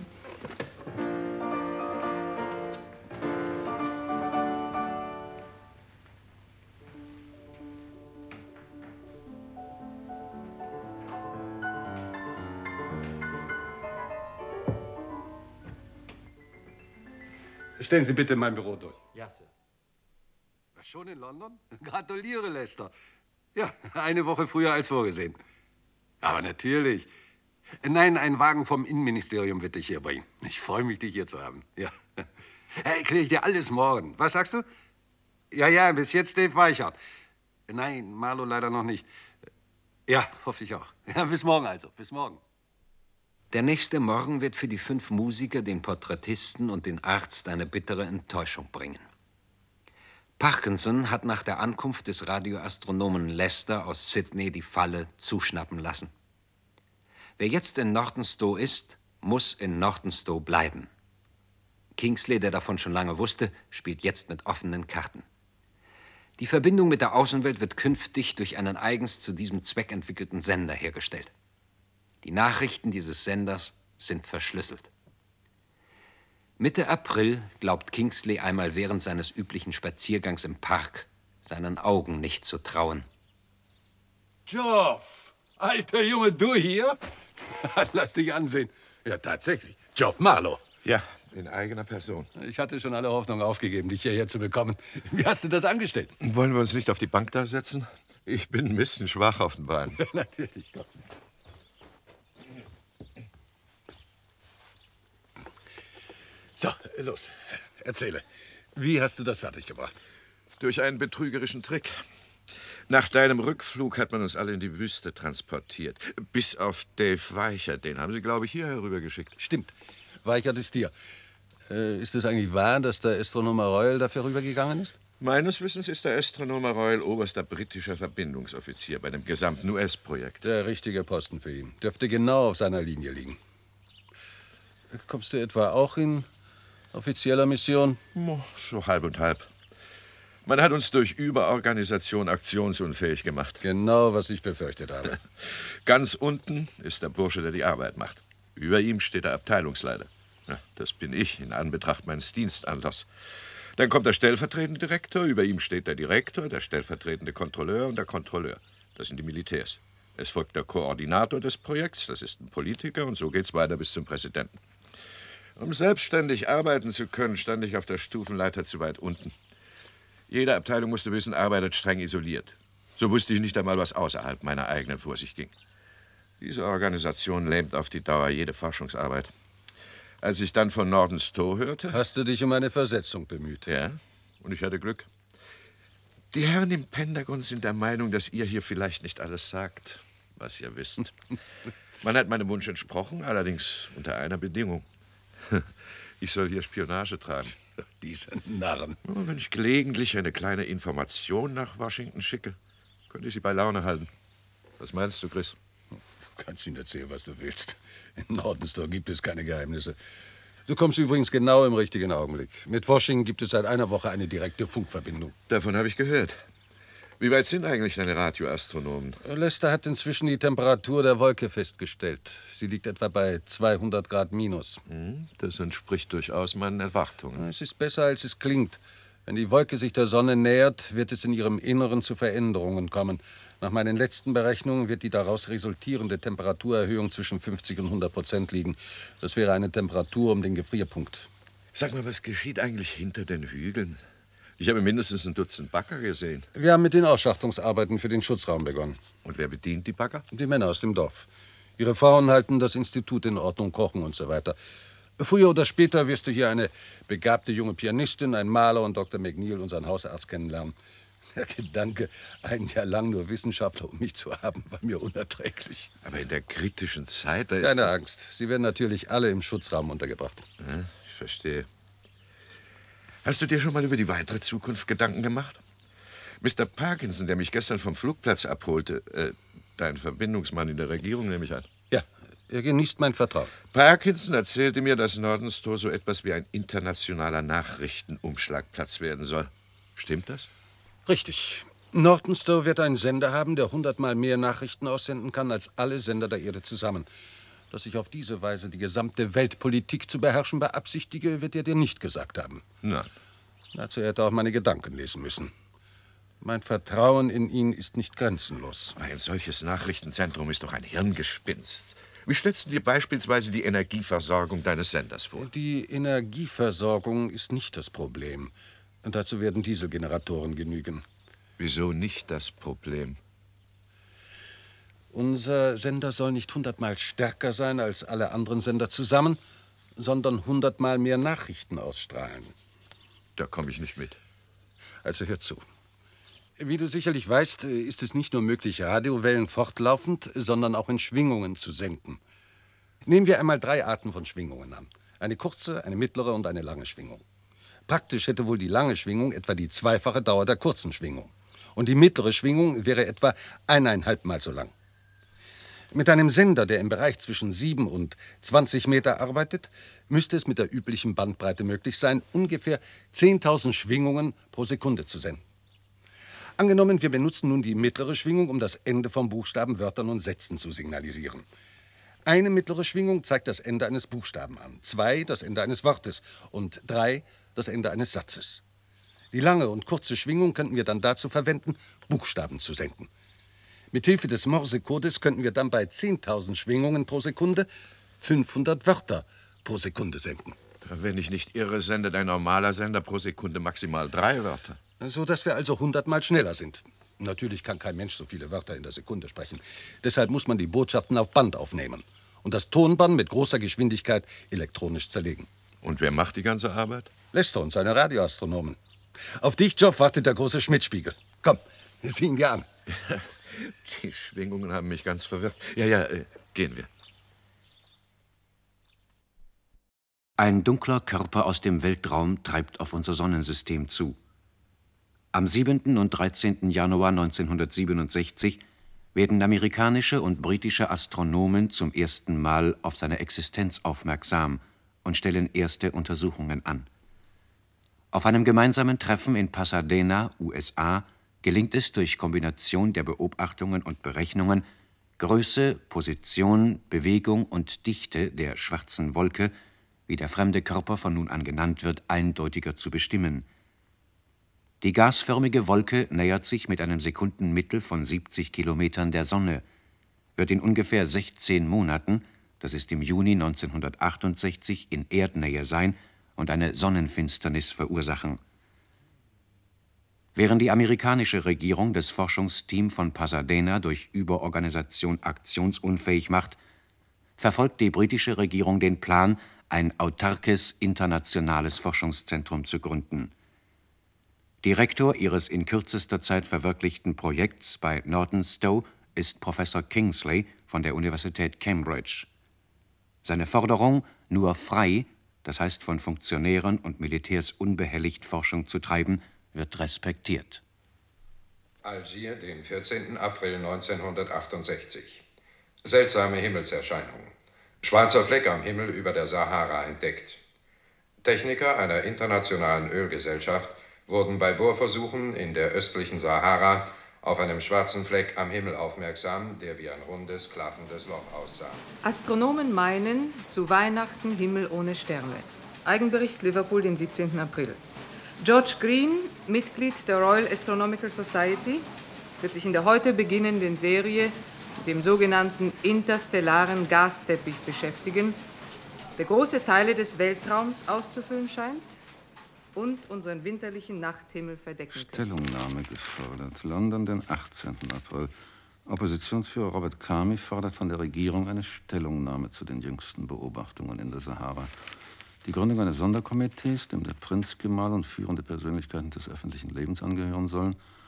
Stellen Sie bitte mein Büro durch.
Ja, Sir.
Schon in London? Gratuliere, Lester. Ja, eine Woche früher als vorgesehen. Aber natürlich. Nein, ein Wagen vom Innenministerium wird dich hier bringen. Ich freue mich, dich hier zu haben. Ja. Erkläre ich dir alles morgen. Was sagst du? Ja, bis jetzt Dave Weichert. Nein, Marlo leider noch nicht. Ja, hoffe ich auch. Ja, bis morgen also. Bis morgen.
Der nächste Morgen wird für die 5 Musiker, den Porträtisten und den Arzt eine bittere Enttäuschung bringen. Parkinson hat nach der Ankunft des Radioastronomen Lester aus Sydney die Falle zuschnappen lassen. Wer jetzt in Nortonstowe ist, muss in Nortonstowe bleiben. Kingsley, der davon schon lange wusste, spielt jetzt mit offenen Karten. Die Verbindung mit der Außenwelt wird künftig durch einen eigens zu diesem Zweck entwickelten Sender hergestellt. Die Nachrichten dieses Senders sind verschlüsselt. Mitte April glaubt Kingsley einmal während seines üblichen Spaziergangs im Park seinen Augen nicht zu trauen.
Geoff, alter Junge, du hier? Lass dich ansehen. Ja, tatsächlich. Geoff Marlowe.
Ja, in eigener Person.
Ich hatte schon alle Hoffnung aufgegeben, dich hierher zu bekommen. Wie hast du das angestellt?
Wollen wir uns nicht auf die Bank da setzen? Ich bin ein bisschen schwach auf den Beinen.
Natürlich, komm. So, los. Erzähle. Wie hast du das fertiggebracht?
Durch einen betrügerischen Trick. Nach deinem Rückflug hat man uns alle in die Wüste transportiert. Bis auf Dave Weichert. Den haben sie, glaube ich, hierher rübergeschickt.
Stimmt. Weichert ist dir. Ist es eigentlich wahr, dass der Astronomer Royal dafür rübergegangen ist?
Meines Wissens ist der Astronomer Royal oberster britischer Verbindungsoffizier bei dem gesamten US-Projekt.
Der richtige Posten für ihn. Dürfte genau auf seiner Linie liegen. Kommst du etwa auch in offizieller Mission?
So halb und halb. Man hat uns durch Überorganisation aktionsunfähig gemacht.
Genau, was ich befürchtet habe.
Ganz unten ist der Bursche, der die Arbeit macht. Über ihm steht der Abteilungsleiter. Ja, das bin ich, in Anbetracht meines Dienstanlass. Dann kommt der stellvertretende Direktor, über ihm steht der Direktor, der stellvertretende Kontrolleur und der Kontrolleur. Das sind die Militärs. Es folgt der Koordinator des Projekts, das ist ein Politiker, und so geht's weiter bis zum Präsidenten. Um selbstständig arbeiten zu können, stand ich auf der Stufenleiter zu weit unten. Jede Abteilung musste wissen, arbeitet streng isoliert. So wusste ich nicht einmal, was außerhalb meiner eigenen vor sich ging. Diese Organisation lähmt auf die Dauer jede Forschungsarbeit. Als ich dann von Nortonstowe hörte...
Hast du dich um eine Versetzung bemüht?
Ja, und ich hatte Glück. Die Herren im Pentagon sind der Meinung, dass ihr hier vielleicht nicht alles sagt, was ihr wisst. Man hat meinem Wunsch entsprochen, allerdings unter einer Bedingung. Ich soll hier Spionage treiben.
Diese Narren.
Wenn ich gelegentlich eine kleine Information nach Washington schicke, könnte ich sie bei Laune halten. Was meinst du, Chris?
Du kannst ihnen erzählen, was du willst. In Nortonstowe gibt es keine Geheimnisse. Du kommst übrigens genau im richtigen Augenblick. Mit Washington gibt es seit einer Woche eine direkte Funkverbindung.
Davon habe ich gehört. Wie weit sind eigentlich deine Radioastronomen?
Lester hat inzwischen die Temperatur der Wolke festgestellt. Sie liegt etwa bei 200 Grad minus.
Das entspricht durchaus meinen Erwartungen.
Es ist besser, als es klingt. Wenn die Wolke sich der Sonne nähert, wird es in ihrem Inneren zu Veränderungen kommen. Nach meinen letzten Berechnungen wird die daraus resultierende Temperaturerhöhung zwischen 50 und 100% liegen. Das wäre eine Temperatur um den Gefrierpunkt.
Sag mal, was geschieht eigentlich hinter den Hügeln? Ich habe mindestens ein Dutzend Bagger gesehen.
Wir haben mit den Ausschachtungsarbeiten für den Schutzraum begonnen.
Und wer bedient die Bagger?
Die Männer aus dem Dorf. Ihre Frauen halten das Institut in Ordnung, kochen und so weiter. Früher oder später wirst du hier eine begabte junge Pianistin, einen Maler und Dr. McNeil, unseren Hausarzt, kennenlernen. Der Gedanke, ein Jahr lang nur Wissenschaftler um mich zu haben, war mir unerträglich.
Aber in der kritischen Zeit, da ist
Keine
das...
Angst. Sie werden natürlich alle im Schutzraum untergebracht.
Ja, ich verstehe. Hast du dir schon mal über die weitere Zukunft Gedanken gemacht? Mr. Parkinson, der mich gestern vom Flugplatz abholte, dein Verbindungsmann in der Regierung, nehme ich an.
Ja, er genießt mein Vertrauen.
Parkinson erzählte mir, dass Nordenstow so etwas wie ein internationaler Nachrichtenumschlagplatz werden soll. Stimmt das?
Richtig. Nordenstow wird einen Sender haben, der 100-mal mehr Nachrichten aussenden kann als alle Sender der Erde zusammen. Dass ich auf diese Weise die gesamte Weltpolitik zu beherrschen beabsichtige, wird er dir nicht gesagt haben.
Nein.
Dazu hätte er auch meine Gedanken lesen müssen. Mein Vertrauen in ihn ist nicht grenzenlos.
Ein solches Nachrichtenzentrum ist doch ein Hirngespinst. Wie stellst du dir beispielsweise die Energieversorgung deines Senders vor?
Die Energieversorgung ist nicht das Problem. Und dazu werden Dieselgeneratoren genügen.
Wieso nicht das Problem?
Unser Sender soll nicht 100-mal stärker sein als alle anderen Sender zusammen, sondern 100-mal mehr Nachrichten ausstrahlen.
Da komme ich nicht mit.
Also hör zu. Wie du sicherlich weißt, ist es nicht nur möglich, Radiowellen fortlaufend, sondern auch in Schwingungen zu senden. Nehmen wir einmal 3 Arten von Schwingungen an. Eine kurze, eine mittlere und eine lange Schwingung. Praktisch hätte wohl die lange Schwingung etwa die 2-fache Dauer der kurzen Schwingung. Und die mittlere Schwingung wäre etwa 1,5 Mal so lang. Mit einem Sender, der im Bereich zwischen 7 und 20 Meter arbeitet, müsste es mit der üblichen Bandbreite möglich sein, ungefähr 10.000 Schwingungen pro Sekunde zu senden. Angenommen, wir benutzen nun die mittlere Schwingung, um das Ende von Buchstaben, Wörtern und Sätzen zu signalisieren. Eine mittlere Schwingung zeigt das Ende eines Buchstaben an, 2 das Ende eines Wortes und 3 das Ende eines Satzes. Die lange und kurze Schwingung könnten wir dann dazu verwenden, Buchstaben zu senden. Mithilfe des Morsecodes könnten wir dann bei 10.000 Schwingungen pro Sekunde 500 Wörter pro Sekunde senden.
Wenn ich nicht irre, sendet ein normaler Sender pro Sekunde maximal 3 Wörter.
So dass wir also 100-mal schneller sind. Natürlich kann kein Mensch so viele Wörter in der Sekunde sprechen. Deshalb muss man die Botschaften auf Band aufnehmen und das Tonband mit großer Geschwindigkeit elektronisch zerlegen.
Und wer macht die ganze Arbeit?
Lester und seine Radioastronomen. Auf dich, Job, wartet der große Schmidt-Spiegel. Komm, sieh ihn dir an.
Die Schwingungen haben mich ganz verwirrt. Ja, gehen wir.
Ein dunkler Körper aus dem Weltraum treibt auf unser Sonnensystem zu. Am 7. und 13. Januar 1967 werden amerikanische und britische Astronomen zum ersten Mal auf seine Existenz aufmerksam und stellen erste Untersuchungen an. Auf einem gemeinsamen Treffen in Pasadena, USA, gelingt es durch Kombination der Beobachtungen und Berechnungen, Größe, Position, Bewegung und Dichte der schwarzen Wolke, wie der fremde Körper von nun an genannt wird, eindeutiger zu bestimmen. Die gasförmige Wolke nähert sich mit einem Sekundenmittel von 70 Kilometern der Sonne, wird in ungefähr 16 Monaten, das ist im Juni 1968, in Erdnähe sein und eine Sonnenfinsternis verursachen. Während die amerikanische Regierung das Forschungsteam von Pasadena durch Überorganisation aktionsunfähig macht, verfolgt die britische Regierung den Plan, ein autarkes internationales Forschungszentrum zu gründen. Direktor ihres in kürzester Zeit verwirklichten Projekts bei Nordenstow ist Professor Kingsley von der Universität Cambridge. Seine Forderung, nur frei, das heißt von Funktionären und Militärs unbehelligt Forschung zu treiben, wird respektiert.
Algier, den 14. April 1968. Seltsame Himmelserscheinung. Schwarzer Fleck am Himmel über der Sahara entdeckt. Techniker einer internationalen Ölgesellschaft wurden bei Bohrversuchen in der östlichen Sahara auf einem schwarzen Fleck am Himmel aufmerksam, der wie ein rundes, klaffendes Loch aussah.
Astronomen meinen, zu Weihnachten Himmel ohne Sterne. Eigenbericht Liverpool, den 17. April. George Green, Mitglied der Royal Astronomical Society, wird sich in der heute beginnenden Serie mit dem sogenannten interstellaren Gasteppich beschäftigen, der große Teile des Weltraums auszufüllen scheint und unseren winterlichen Nachthimmel verdecken kann.
Stellungnahme gefordert. London, den 18. April. Oppositionsführer Robert Kami fordert von der Regierung eine Stellungnahme zu den jüngsten Beobachtungen in der Sahara. Die Gründung eines Sonderkomitees, dem der Prinzgemahl und führende Persönlichkeiten des öffentlichen Lebens angehören sollen,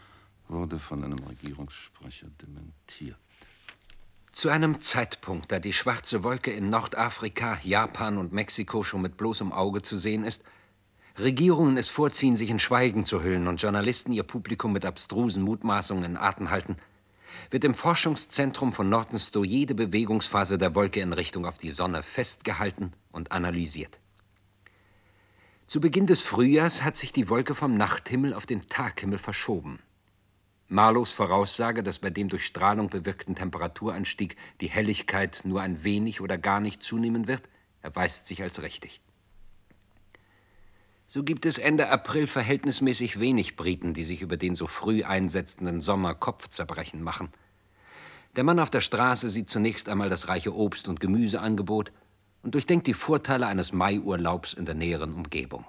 wurde von einem Regierungssprecher dementiert.
Zu einem Zeitpunkt, da die schwarze Wolke in Nordafrika, Japan und Mexiko schon mit bloßem Auge zu sehen ist, Regierungen es vorziehen, sich in Schweigen zu hüllen und Journalisten ihr Publikum mit abstrusen Mutmaßungen in Atem halten, wird im Forschungszentrum von Nortonstowe jede Bewegungsphase der Wolke in Richtung auf die Sonne festgehalten und analysiert. Zu Beginn des Frühjahrs hat sich die Wolke vom Nachthimmel auf den Taghimmel verschoben. Marlows Voraussage, dass bei dem durch Strahlung bewirkten Temperaturanstieg die Helligkeit nur ein wenig oder gar nicht zunehmen wird, erweist sich als richtig. So gibt es Ende April verhältnismäßig wenig Briten, die sich über den so früh einsetzenden Sommer Kopfzerbrechen machen. Der Mann auf der Straße sieht zunächst einmal das reiche Obst- und Gemüseangebot und durchdenkt die Vorteile eines Maiurlaubs in der näheren Umgebung.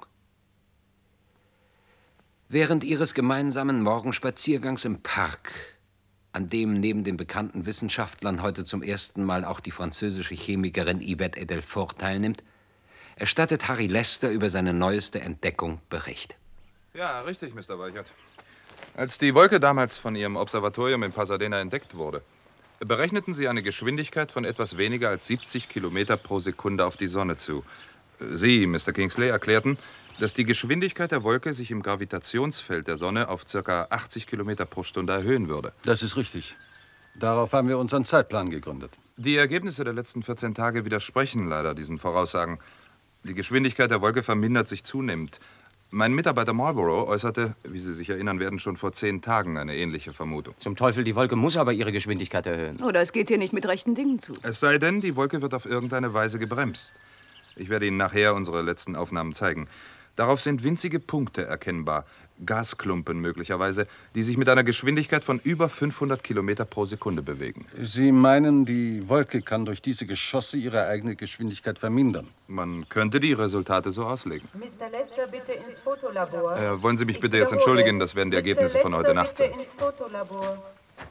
Während ihres gemeinsamen Morgenspaziergangs im Park, an dem neben den bekannten Wissenschaftlern heute zum ersten Mal auch die französische Chemikerin Yvette Edelfort teilnimmt, erstattet Harry Lester über seine neueste Entdeckung Bericht.
Ja, richtig, Mr. Weichert. Als die Wolke damals von Ihrem Observatorium in Pasadena entdeckt wurde, berechneten Sie eine Geschwindigkeit von etwas weniger als 70 Kilometer pro Sekunde auf die Sonne zu. Sie, Mr. Kingsley, erklärten, dass die Geschwindigkeit der Wolke sich im Gravitationsfeld der Sonne auf ca. 80 Kilometer pro Stunde erhöhen würde.
Das ist richtig. Darauf haben wir unseren Zeitplan gegründet.
Die Ergebnisse der letzten 14 Tage widersprechen leider diesen Voraussagen. Die Geschwindigkeit der Wolke vermindert sich zunehmend. Mein Mitarbeiter Marlborough äußerte, wie Sie sich erinnern werden, schon vor 10 Tagen eine ähnliche Vermutung.
Zum Teufel, die Wolke muss aber ihre Geschwindigkeit erhöhen.
Oder es geht hier nicht mit rechten Dingen zu.
Es sei denn, die Wolke wird auf irgendeine Weise gebremst. Ich werde Ihnen nachher unsere letzten Aufnahmen zeigen. Darauf sind winzige Punkte erkennbar, Gasklumpen möglicherweise, die sich mit einer Geschwindigkeit von über 500 Kilometer pro Sekunde bewegen.
Sie meinen, die Wolke kann durch diese Geschosse ihre eigene Geschwindigkeit vermindern?
Man könnte die Resultate so auslegen.
Mr. Lester, bitte ins Fotolabor.
Wollen Sie mich bitte jetzt entschuldigen? Das werden die Ergebnisse von heute Nacht sein.
Ins Fotolabor.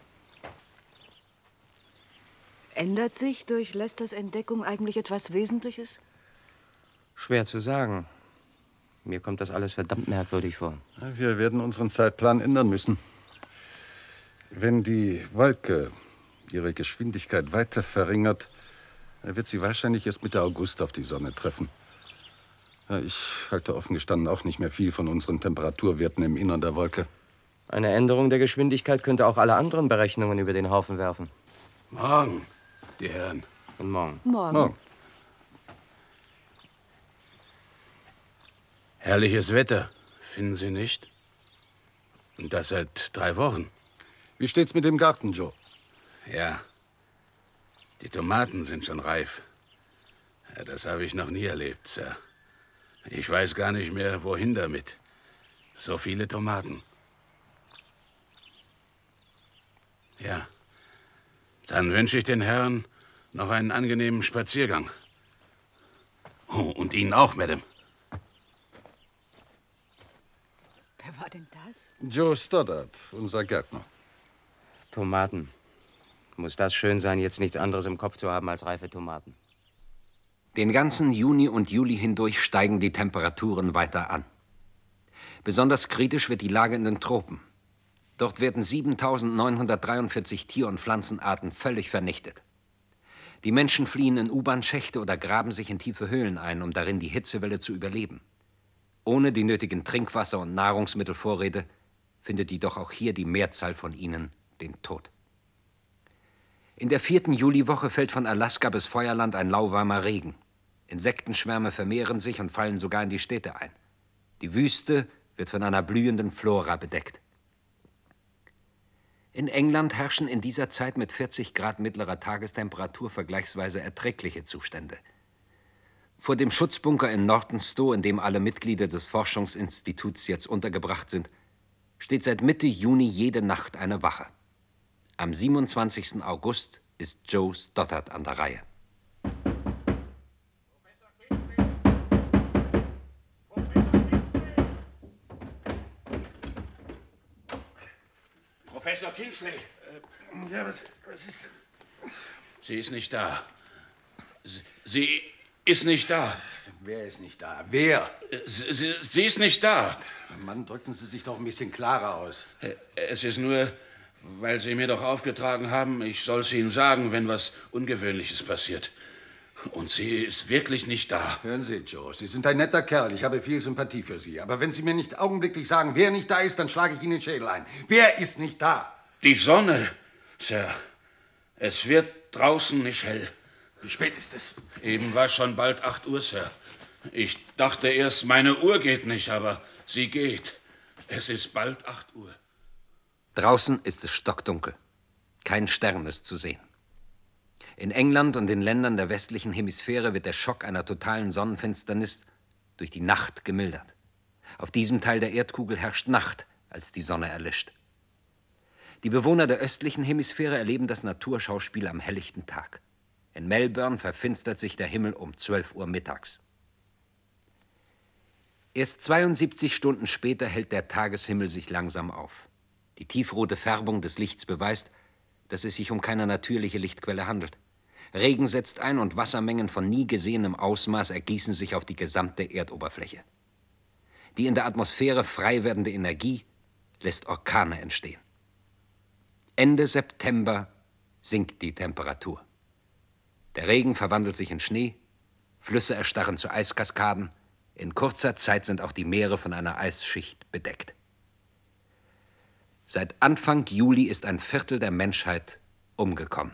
Ändert sich durch Lesters Entdeckung eigentlich etwas Wesentliches?
Schwer zu sagen. Mir kommt das alles verdammt merkwürdig vor.
Wir werden unseren Zeitplan ändern müssen. Wenn die Wolke ihre Geschwindigkeit weiter verringert, wird sie wahrscheinlich erst Mitte August auf die Sonne treffen. Ich halte offen gestanden auch nicht mehr viel von unseren Temperaturwerten im Innern der Wolke.
Eine Änderung der Geschwindigkeit könnte auch alle anderen Berechnungen über den Haufen werfen.
Morgen, die Herren.
Guten Morgen.
Morgen.
Herrliches Wetter, finden Sie nicht? Und das seit 3 Wochen.
Wie steht's mit dem Garten, Joe?
Ja. Die Tomaten sind schon reif. Ja, das habe ich noch nie erlebt, Sir. Ich weiß gar nicht mehr, wohin damit. So viele Tomaten. Ja. Dann wünsche ich den Herren noch einen angenehmen Spaziergang. Oh, und Ihnen auch, Madame.
Wer war denn das?
Joe Stoddard, unser Gärtner.
Tomaten. Muss das schön sein, jetzt nichts anderes im Kopf zu haben als reife Tomaten.
Den ganzen Juni und Juli hindurch steigen die Temperaturen weiter an. Besonders kritisch wird die Lage in den Tropen. Dort werden 7.943 Tier- und Pflanzenarten völlig vernichtet. Die Menschen fliehen in U-Bahn-Schächte oder graben sich in tiefe Höhlen ein, um darin die Hitzewelle zu überleben. Ohne die nötigen Trinkwasser- und Nahrungsmittelvorräte findet jedoch auch hier die Mehrzahl von ihnen den Tod. In der 4. Juliwoche fällt von Alaska bis Feuerland ein lauwarmer Regen. Insektenschwärme vermehren sich und fallen sogar in die Städte ein. Die Wüste wird von einer blühenden Flora bedeckt. In England herrschen in dieser Zeit mit 40 Grad mittlerer Tagestemperatur vergleichsweise erträgliche Zustände. Vor dem Schutzbunker in Nortonstowe, in dem alle Mitglieder des Forschungsinstituts jetzt untergebracht sind, steht seit Mitte Juni jede Nacht eine Wache. Am 27. August ist Joe Stoddard an der Reihe.
Professor Kingsley. Ja, was ist? Sie ist nicht da. Sie ist nicht da.
Wer ist nicht da? Wer?
Sie ist nicht da.
Mann, drücken Sie sich doch ein bisschen klarer aus.
Es ist nur, weil Sie mir doch aufgetragen haben, ich soll es Ihnen sagen, wenn was Ungewöhnliches passiert. Und sie ist wirklich nicht da.
Hören Sie, Joe, Sie sind ein netter Kerl. Ich habe viel Sympathie für Sie. Aber wenn Sie mir nicht augenblicklich sagen, wer nicht da ist, dann schlage ich Ihnen den Schädel ein. Wer ist nicht da?
Die Sonne, Sir. Es wird draußen nicht hell.
Wie spät ist es?
Eben war schon bald 8 Uhr, Sir. Ich dachte erst, meine Uhr geht nicht, aber sie geht. Es ist bald 8 Uhr.
Draußen ist es stockdunkel. Kein Stern ist zu sehen. In England und den Ländern der westlichen Hemisphäre wird der Schock einer totalen Sonnenfinsternis durch die Nacht gemildert. Auf diesem Teil der Erdkugel herrscht Nacht, als die Sonne erlischt. Die Bewohner der östlichen Hemisphäre erleben das Naturschauspiel am helllichten Tag. In Melbourne verfinstert sich der Himmel um 12 Uhr mittags. Erst 72 Stunden später hellt der Tageshimmel sich langsam auf. Die tiefrote Färbung des Lichts beweist, dass es sich um keine natürliche Lichtquelle handelt. Regen setzt ein und Wassermengen von nie gesehenem Ausmaß ergießen sich auf die gesamte Erdoberfläche. Die in der Atmosphäre frei werdende Energie lässt Orkane entstehen. Ende September sinkt die Temperatur. Der Regen verwandelt sich in Schnee, Flüsse erstarren zu Eiskaskaden, in kurzer Zeit sind auch die Meere von einer Eisschicht bedeckt. Seit Anfang Juli ist ein Viertel der Menschheit umgekommen.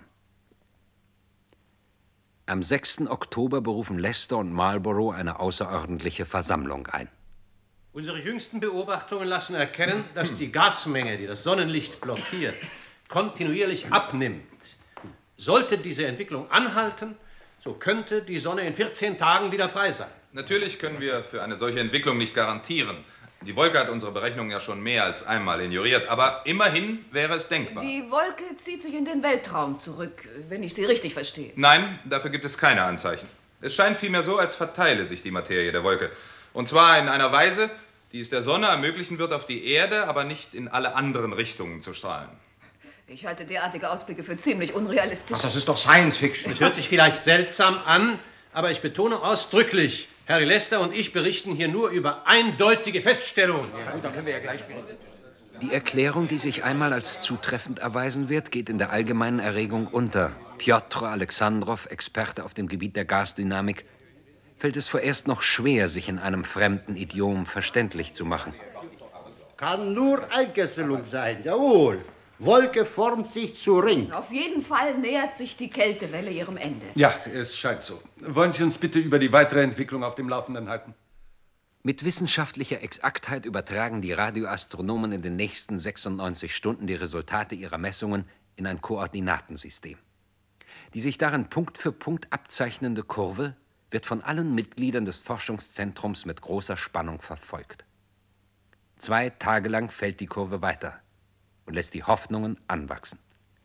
Am 6. Oktober berufen Leicester und Marlborough eine außerordentliche Versammlung ein.
Unsere jüngsten Beobachtungen lassen erkennen, dass die Gasmenge, die das Sonnenlicht blockiert, kontinuierlich abnimmt. Sollte diese Entwicklung anhalten, so könnte die Sonne in 14 Tagen wieder frei sein.
Natürlich können wir für eine solche Entwicklung nicht garantieren. Die Wolke hat unsere Berechnungen ja schon mehr als einmal ignoriert, aber immerhin wäre es denkbar.
Die Wolke zieht sich in den Weltraum zurück, wenn ich Sie richtig verstehe.
Nein, dafür gibt es keine Anzeichen. Es scheint vielmehr so, als verteile sich die Materie der Wolke. Und zwar in einer Weise, die es der Sonne ermöglichen wird, auf die Erde, aber nicht in alle anderen Richtungen zu strahlen.
Ich halte derartige Ausblicke für ziemlich unrealistisch.
Ach, das ist doch Science Fiction. Das hört sich vielleicht seltsam an, aber ich betone ausdrücklich, Harry Lester und ich berichten hier nur über eindeutige Feststellungen. Ja, gut, dann können wir ja gleich spielen.
Die Erklärung, die sich einmal als zutreffend erweisen wird, geht in der allgemeinen Erregung unter. Pjotr Alexandrow, Experte auf dem Gebiet der Gasdynamik, fällt es vorerst noch schwer, sich in einem fremden Idiom verständlich zu machen.
Kann nur Einkesselung sein, jawohl. Wolke formt sich zu Ring.
Auf jeden Fall nähert sich die Kältewelle ihrem Ende.
Ja, es scheint so. Wollen Sie uns bitte über die weitere Entwicklung auf dem Laufenden halten?
Mit wissenschaftlicher Exaktheit übertragen die Radioastronomen in den nächsten 96 Stunden die Resultate ihrer Messungen in ein Koordinatensystem. Die sich darin Punkt für Punkt abzeichnende Kurve wird von allen Mitgliedern des Forschungszentrums mit großer Spannung verfolgt. 2 Tage lang fällt die Kurve weiter und lässt die Hoffnungen anwachsen.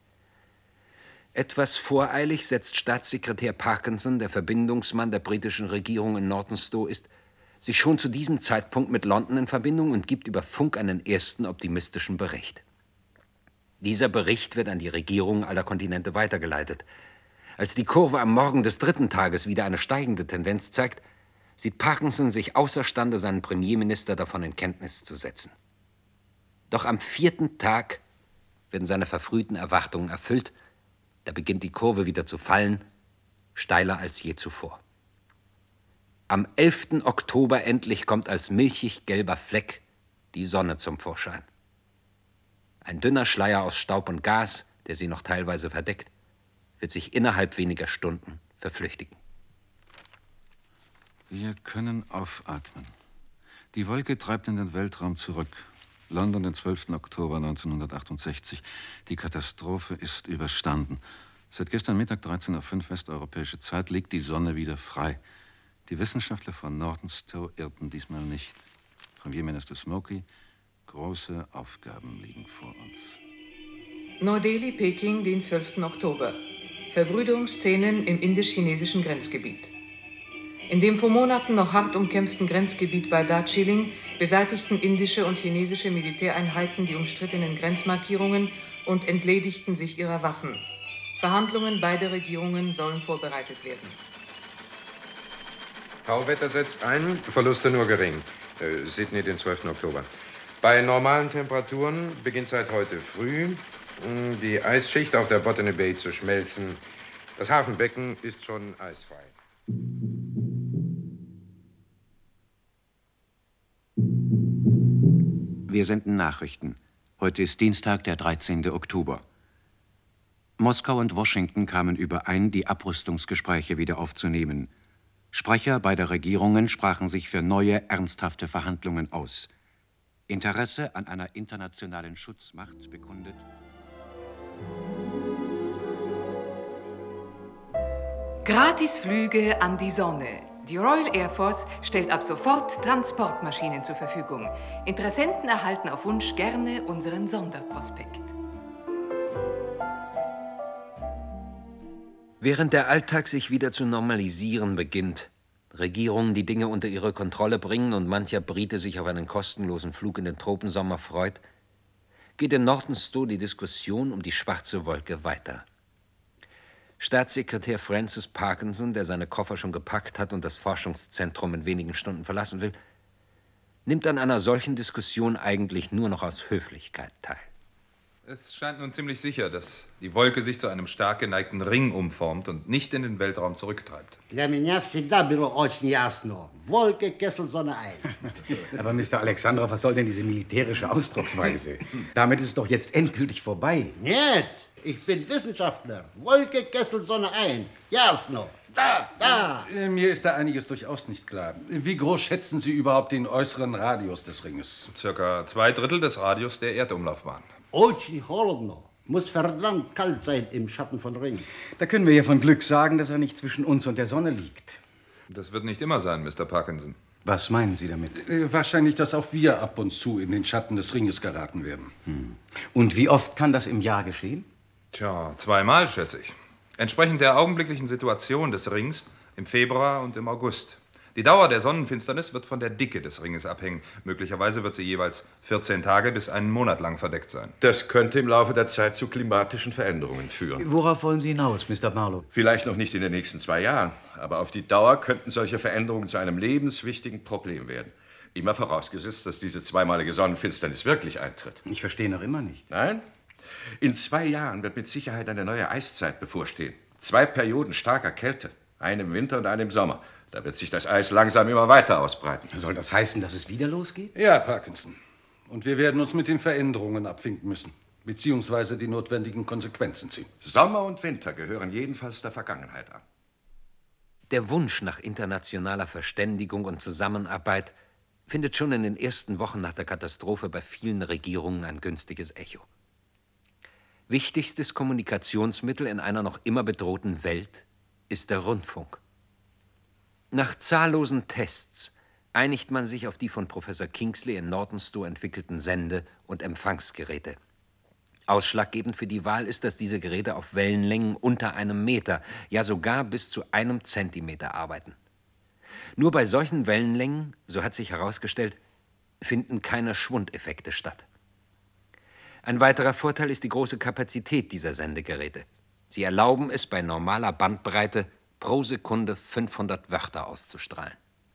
Etwas voreilig setzt Staatssekretär Parkinson, der Verbindungsmann der britischen Regierung in Nortonstowe ist, sich schon zu diesem Zeitpunkt mit London in Verbindung und gibt über Funk einen ersten optimistischen Bericht. Dieser Bericht wird an die Regierungen aller Kontinente weitergeleitet. Als die Kurve am Morgen des 3. Tages wieder eine steigende Tendenz zeigt, sieht Parkinson sich außerstande, seinen Premierminister davon in Kenntnis zu setzen. Doch am 4. Tag werden seine verfrühten Erwartungen erfüllt. Da beginnt die Kurve wieder zu fallen, steiler als je zuvor. Am 11. Oktober endlich kommt als milchig gelber Fleck die Sonne zum Vorschein. Ein dünner Schleier aus Staub und Gas, der sie noch teilweise verdeckt, wird sich innerhalb weniger Stunden verflüchtigen.
Wir können aufatmen. Die Wolke treibt in den Weltraum zurück. London, den 12. Oktober 1968. Die Katastrophe ist überstanden. Seit gestern Mittag 13:05 Uhr westeuropäische Zeit liegt die Sonne wieder frei. Die Wissenschaftler von Nortonstowe irrten diesmal nicht. Premierminister Smokey, große Aufgaben liegen vor uns.
Neu-Delhi, Peking, den 12. Oktober. Verbrüderungsszenen im indisch-chinesischen Grenzgebiet. In dem vor Monaten noch hart umkämpften Grenzgebiet bei Darjeeling beseitigten indische und chinesische Militäreinheiten die umstrittenen Grenzmarkierungen und entledigten sich ihrer Waffen. Verhandlungen beider Regierungen sollen vorbereitet werden.
Tauwetter setzt ein, Verluste nur gering. Sydney, den 12. Oktober. Bei normalen Temperaturen beginnt seit heute früh die Eisschicht auf der Botany Bay zu schmelzen. Das Hafenbecken ist schon eisfrei.
Wir senden Nachrichten. Heute ist Dienstag, der 13. Oktober. Moskau und Washington kamen überein, die Abrüstungsgespräche wieder aufzunehmen. Sprecher beider Regierungen sprachen sich für neue, ernsthafte Verhandlungen aus. Interesse an einer internationalen Schutzmacht bekundet.
Gratisflüge an die Sonne. Die Royal Air Force stellt ab sofort Transportmaschinen zur Verfügung. Interessenten erhalten auf Wunsch gerne unseren Sonderprospekt.
Während der Alltag sich wieder zu normalisieren beginnt, Regierungen die Dinge unter ihre Kontrolle bringen und mancher Brite sich auf einen kostenlosen Flug in den Tropensommer freut, geht in Nortonstowe die Diskussion um die schwarze Wolke weiter. Staatssekretär Francis Parkinson, der seine Koffer schon gepackt hat und das Forschungszentrum in wenigen Stunden verlassen will, nimmt an einer solchen Diskussion eigentlich nur noch aus Höflichkeit teil.
Es scheint nun ziemlich sicher, dass die Wolke sich zu einem stark geneigten Ring umformt und nicht in den Weltraum zurücktreibt.
Для меня всегда было очень ясно. Wolke, Kessel, Sonne, ein.
Aber Mr. Alexandrov, was soll denn diese militärische Ausdrucksweise? Damit ist es doch jetzt endgültig vorbei.
Nicht. Ich bin Wissenschaftler. Wolke, Kessel, Sonne, ein. Jasno. Da.
Mir ist da einiges durchaus nicht klar. Wie groß schätzen Sie überhaupt den äußeren Radius des Ringes?
Circa 2/3 des Radius der Erdumlaufbahn.
Очень холодно. Muss verdammt kalt sein im Schatten von Ring.
Da können wir ja von Glück sagen, dass er nicht zwischen uns und der Sonne liegt.
Das wird nicht immer sein, Mr. Parkinson.
Was meinen Sie damit?
Wahrscheinlich, dass auch wir ab und zu in den Schatten des Ringes geraten werden.
Und wie oft kann das im Jahr geschehen?
Tja, 2-mal, schätze ich. Entsprechend der augenblicklichen Situation des Rings im Februar und im August. Die Dauer der Sonnenfinsternis wird von der Dicke des Ringes abhängen. Möglicherweise wird sie jeweils 14 Tage bis einen Monat lang verdeckt sein.
Das könnte im Laufe der Zeit zu klimatischen Veränderungen führen.
Worauf wollen Sie hinaus, Mr. Marlowe?
Vielleicht noch nicht in den nächsten 2 Jahren, aber auf die Dauer könnten solche Veränderungen zu einem lebenswichtigen Problem werden. Immer vorausgesetzt, dass diese zweimalige Sonnenfinsternis wirklich eintritt.
Ich verstehe noch immer nicht.
Nein? In 2 Jahren wird mit Sicherheit eine neue Eiszeit bevorstehen. 2 Perioden starker Kälte, eine im Winter und eine im Sommer. Da wird sich das Eis langsam immer weiter ausbreiten.
Soll das heißen, dass es wieder losgeht?
Ja, Parkinson. Und wir werden uns mit den Veränderungen abfinden müssen, beziehungsweise die notwendigen Konsequenzen ziehen.
Sommer und Winter gehören jedenfalls der Vergangenheit an.
Der Wunsch nach internationaler Verständigung und Zusammenarbeit findet schon in den ersten Wochen nach der Katastrophe bei vielen Regierungen ein günstiges Echo. Wichtigstes Kommunikationsmittel in einer noch immer bedrohten Welt ist der Rundfunk. Nach zahllosen Tests einigt man sich auf die von Professor Kingsley in Nortonstowe entwickelten Sende- und Empfangsgeräte. Ausschlaggebend für die Wahl ist, dass diese Geräte auf Wellenlängen unter 1 Meter, ja sogar bis zu 1 Zentimeter arbeiten. Nur bei solchen Wellenlängen, so hat sich herausgestellt, finden keine Schwundeffekte statt. Ein weiterer Vorteil ist die große Kapazität dieser Sendegeräte. Sie erlauben es bei normaler Bandbreite, pro Sekunde 500 Wörter auszustrahlen.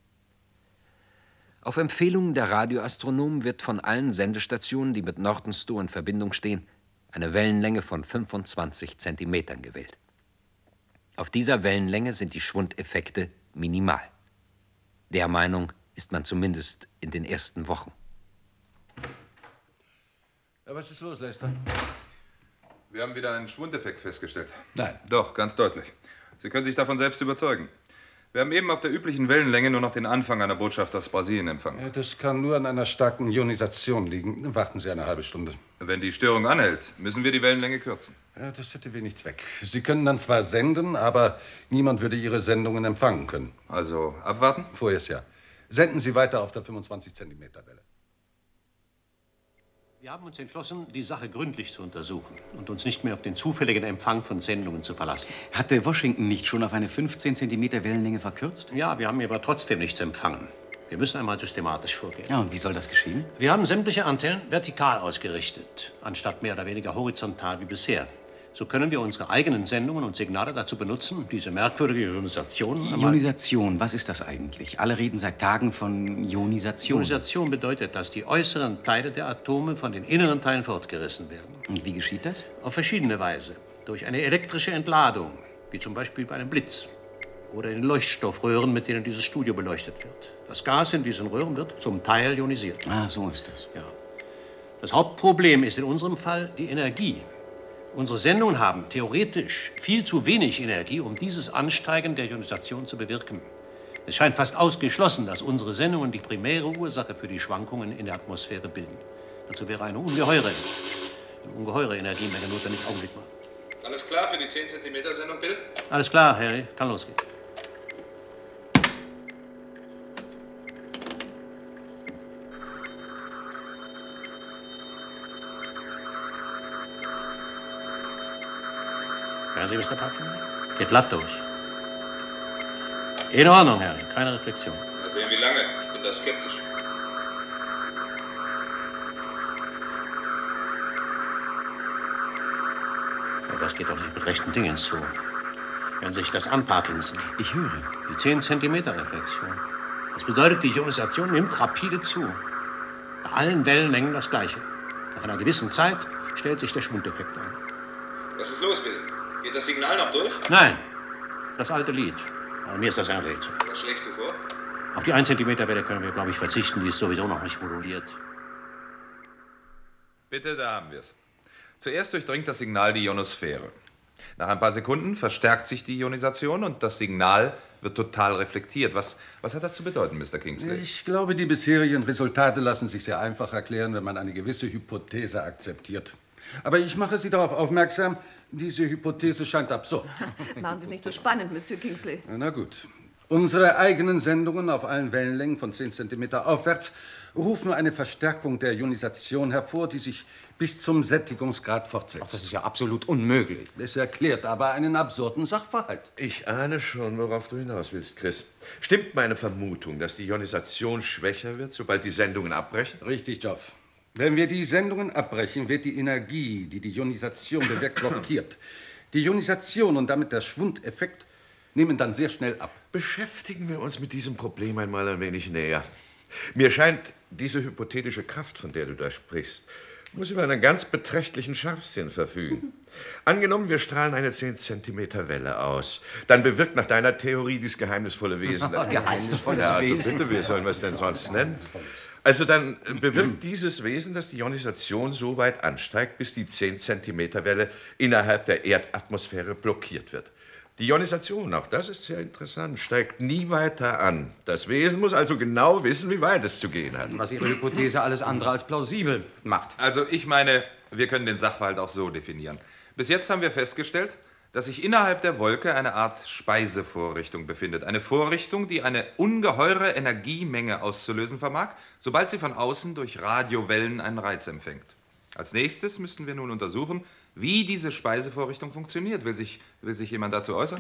Auf Empfehlung der Radioastronomen wird von allen Sendestationen, die mit Nortonstowe in Verbindung stehen, eine Wellenlänge von 25 Zentimetern gewählt. Auf dieser Wellenlänge sind die Schwundeffekte minimal. Der Meinung ist man zumindest in den ersten Wochen.
Ja, was ist los, Lester?
Wir haben wieder einen Schwundeffekt festgestellt.
Nein.
Doch, ganz deutlich. Sie können sich davon selbst überzeugen. Wir haben eben auf der üblichen Wellenlänge nur noch den Anfang einer Botschaft aus Brasilien empfangen.
Ja, das kann nur an einer starken Ionisation liegen. Warten Sie eine halbe Stunde.
Wenn die Störung anhält, müssen wir die Wellenlänge kürzen.
Ja, das hätte wenig Zweck. Sie können dann zwar senden, aber niemand würde Ihre Sendungen empfangen können.
Also abwarten?
Vorerst ja. Senden Sie weiter auf der 25 Zentimeter Welle.
Wir haben uns entschlossen, die Sache gründlich zu untersuchen und uns nicht mehr auf den zufälligen Empfang von Sendungen zu verlassen.
Hatte Washington nicht schon auf eine 15 Zentimeter Wellenlänge verkürzt?
Ja, wir haben aber trotzdem nichts empfangen. Wir müssen einmal systematisch vorgehen.
Ja, und wie soll das geschehen?
Wir haben sämtliche Antennen vertikal ausgerichtet, anstatt mehr oder weniger horizontal wie bisher. so können wir unsere eigenen Sendungen und Signale dazu benutzen, diese merkwürdige Ionisation...
Ionisation, was ist das eigentlich? Alle reden seit Tagen von Ionisation.
Ionisation bedeutet, dass die äußeren Teile der Atome von den inneren Teilen fortgerissen werden.
Und wie geschieht das?
Auf verschiedene Weise. Durch eine elektrische Entladung, wie zum Beispiel bei einem Blitz. Oder in den Leuchtstoffröhren, mit denen dieses Studio beleuchtet wird. Das Gas in diesen Röhren wird zum Teil ionisiert.
Ah, so ist das.
Ja. Das Hauptproblem ist in unserem Fall die Energie. Unsere Sendungen haben theoretisch viel zu wenig Energie, um dieses Ansteigen der Ionisation zu bewirken. Es scheint fast ausgeschlossen, dass unsere Sendungen die primäre Ursache für die Schwankungen in der Atmosphäre bilden. Dazu wäre eine ungeheure Energiemenge notwendig. Augenblick mal.
Alles klar für die 10 cm Sendung, Bill?
Alles klar, Harry. Kann losgehen. Hören Sie, Mr. Parkin? Geht glatt durch. In Ordnung, Harry. Keine Reflexion.
Mal sehen, wie lange. Ich bin da skeptisch.
Aber das geht doch nicht mit rechten Dingen zu. Hören Sie sich das an, Parkinson.
Ich höre.
Die 10 cm Reflexion. Das bedeutet, die Ionisation nimmt rapide zu. Bei allen Wellenlängen das Gleiche. Nach einer gewissen Zeit stellt sich der Schwundeffekt ein.
Was ist los, Bill? Geht das Signal noch durch?
Nein, das alte Lied. Aber mir ist das ein Rätsel.
Was schlägst du vor?
Auf die 1 cm Welle können wir, glaube ich, verzichten. Die ist sowieso noch nicht moduliert.
Bitte, da haben wir es. Zuerst durchdringt das Signal die Ionosphäre. Nach ein paar Sekunden verstärkt sich die Ionisation und das Signal wird total reflektiert. Was hat das zu bedeuten, Mr. Kingsley?
Ich glaube, die bisherigen Resultate lassen sich sehr einfach erklären, wenn man eine gewisse Hypothese akzeptiert. Aber ich mache Sie darauf aufmerksam, diese Hypothese scheint absurd.
Machen Sie es nicht so spannend, Monsieur Kingsley.
Na gut. Unsere eigenen Sendungen auf allen Wellenlängen von 10 cm aufwärts rufen eine Verstärkung der Ionisation hervor, die sich bis zum Sättigungsgrad fortsetzt.
Ach, das ist ja absolut unmöglich.
Es erklärt aber einen absurden Sachverhalt.
Ich ahne schon, worauf du hinaus willst, Chris. Stimmt meine Vermutung, dass die Ionisation schwächer wird, sobald die Sendungen abbrechen?
Richtig, Geoff. Wenn wir die Sendungen abbrechen, wird die Energie, die die Ionisation bewirkt, blockiert. Die Ionisation und damit der Schwundeffekt nehmen dann sehr schnell ab.
Beschäftigen wir uns mit diesem Problem einmal ein wenig näher. Mir scheint, diese hypothetische Kraft, von der du da sprichst, muss über einen ganz beträchtlichen Scharfsinn verfügen. Angenommen, wir strahlen eine 10 cm Welle aus. Dann bewirkt nach deiner Theorie dieses geheimnisvolle Wesen.
Geheimnisvolles
ja, also
Wesen.
bitte, wie sollen wir es denn sonst nennen? Also dann bewirkt dieses Wesen, dass die Ionisation so weit ansteigt, bis die 10 cm Welle innerhalb der Erdatmosphäre blockiert wird. Die Ionisation, auch das ist sehr interessant, steigt nie weiter an. Das Wesen muss also genau wissen, wie weit es zu gehen hat.
Was Ihre Hypothese alles andere als plausibel macht.
Also ich meine, wir können den Sachverhalt auch so definieren. Bis jetzt haben wir festgestellt, dass sich innerhalb der Wolke eine Art Speisevorrichtung befindet. Eine Vorrichtung, die eine ungeheure Energiemenge auszulösen vermag, sobald sie von außen durch Radiowellen einen Reiz empfängt. Als nächstes müssten wir nun untersuchen, wie diese Speisevorrichtung funktioniert. Will sich jemand dazu äußern?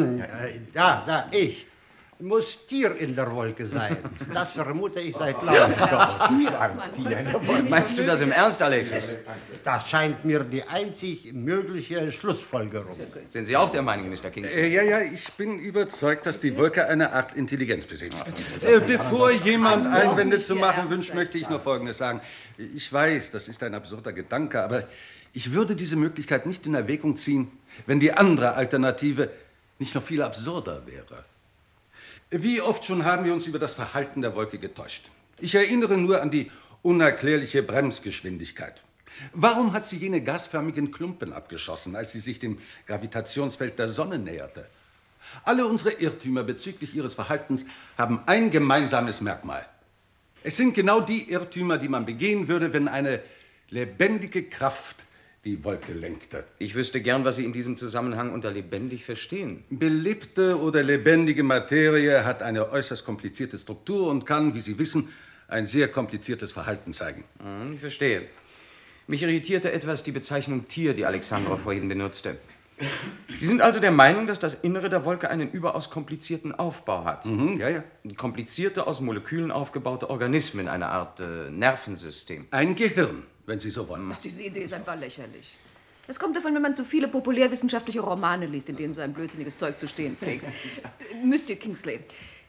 Ich. Muss Tier in der Wolke sein. Das vermute ich seit langem.
Meinst du das im Ernst, Alexis?
Das scheint mir die einzig mögliche Schlussfolgerung.
Sind Sie auch der Meinung, Mr. Kingsley?
Ja, ich bin überzeugt, dass die Wolke eine Art Intelligenz besitzt. Bevor jemand Einwände zu machen wünscht, möchte ich nur Folgendes sagen. Ich weiß, das ist ein absurder Gedanke, aber ich würde diese Möglichkeit nicht in Erwägung ziehen, wenn die andere Alternative nicht noch viel absurder wäre. Wie oft schon haben wir uns über das Verhalten der Wolke getäuscht. Ich erinnere nur an die unerklärliche Bremsgeschwindigkeit. Warum hat sie jene gasförmigen Klumpen abgeschossen, als sie sich dem Gravitationsfeld der Sonne näherte? Alle unsere Irrtümer bezüglich ihres Verhaltens haben ein gemeinsames Merkmal. Es sind genau die Irrtümer, die man begehen würde, wenn eine lebendige Kraft die Wolke lenkte.
Ich wüsste gern, was Sie in diesem Zusammenhang unter lebendig verstehen.
Belebte oder lebendige Materie hat eine äußerst komplizierte Struktur und kann, wie Sie wissen, ein sehr kompliziertes Verhalten zeigen.
Ich verstehe. Mich irritierte etwas die Bezeichnung Tier, die Alexandra vorhin benutzte. Sie sind also der Meinung, dass das Innere der Wolke einen überaus komplizierten Aufbau hat?
Ja.
Komplizierte, aus Molekülen aufgebaute Organismen, eine Art Nervensystem.
Ein Gehirn, wenn Sie so wollen.
Ach, diese Idee ist einfach lächerlich. Das kommt davon, wenn man zu viele populärwissenschaftliche Romane liest, in denen so ein blödsinniges Zeug zu stehen pflegt. Monsieur Kingsley,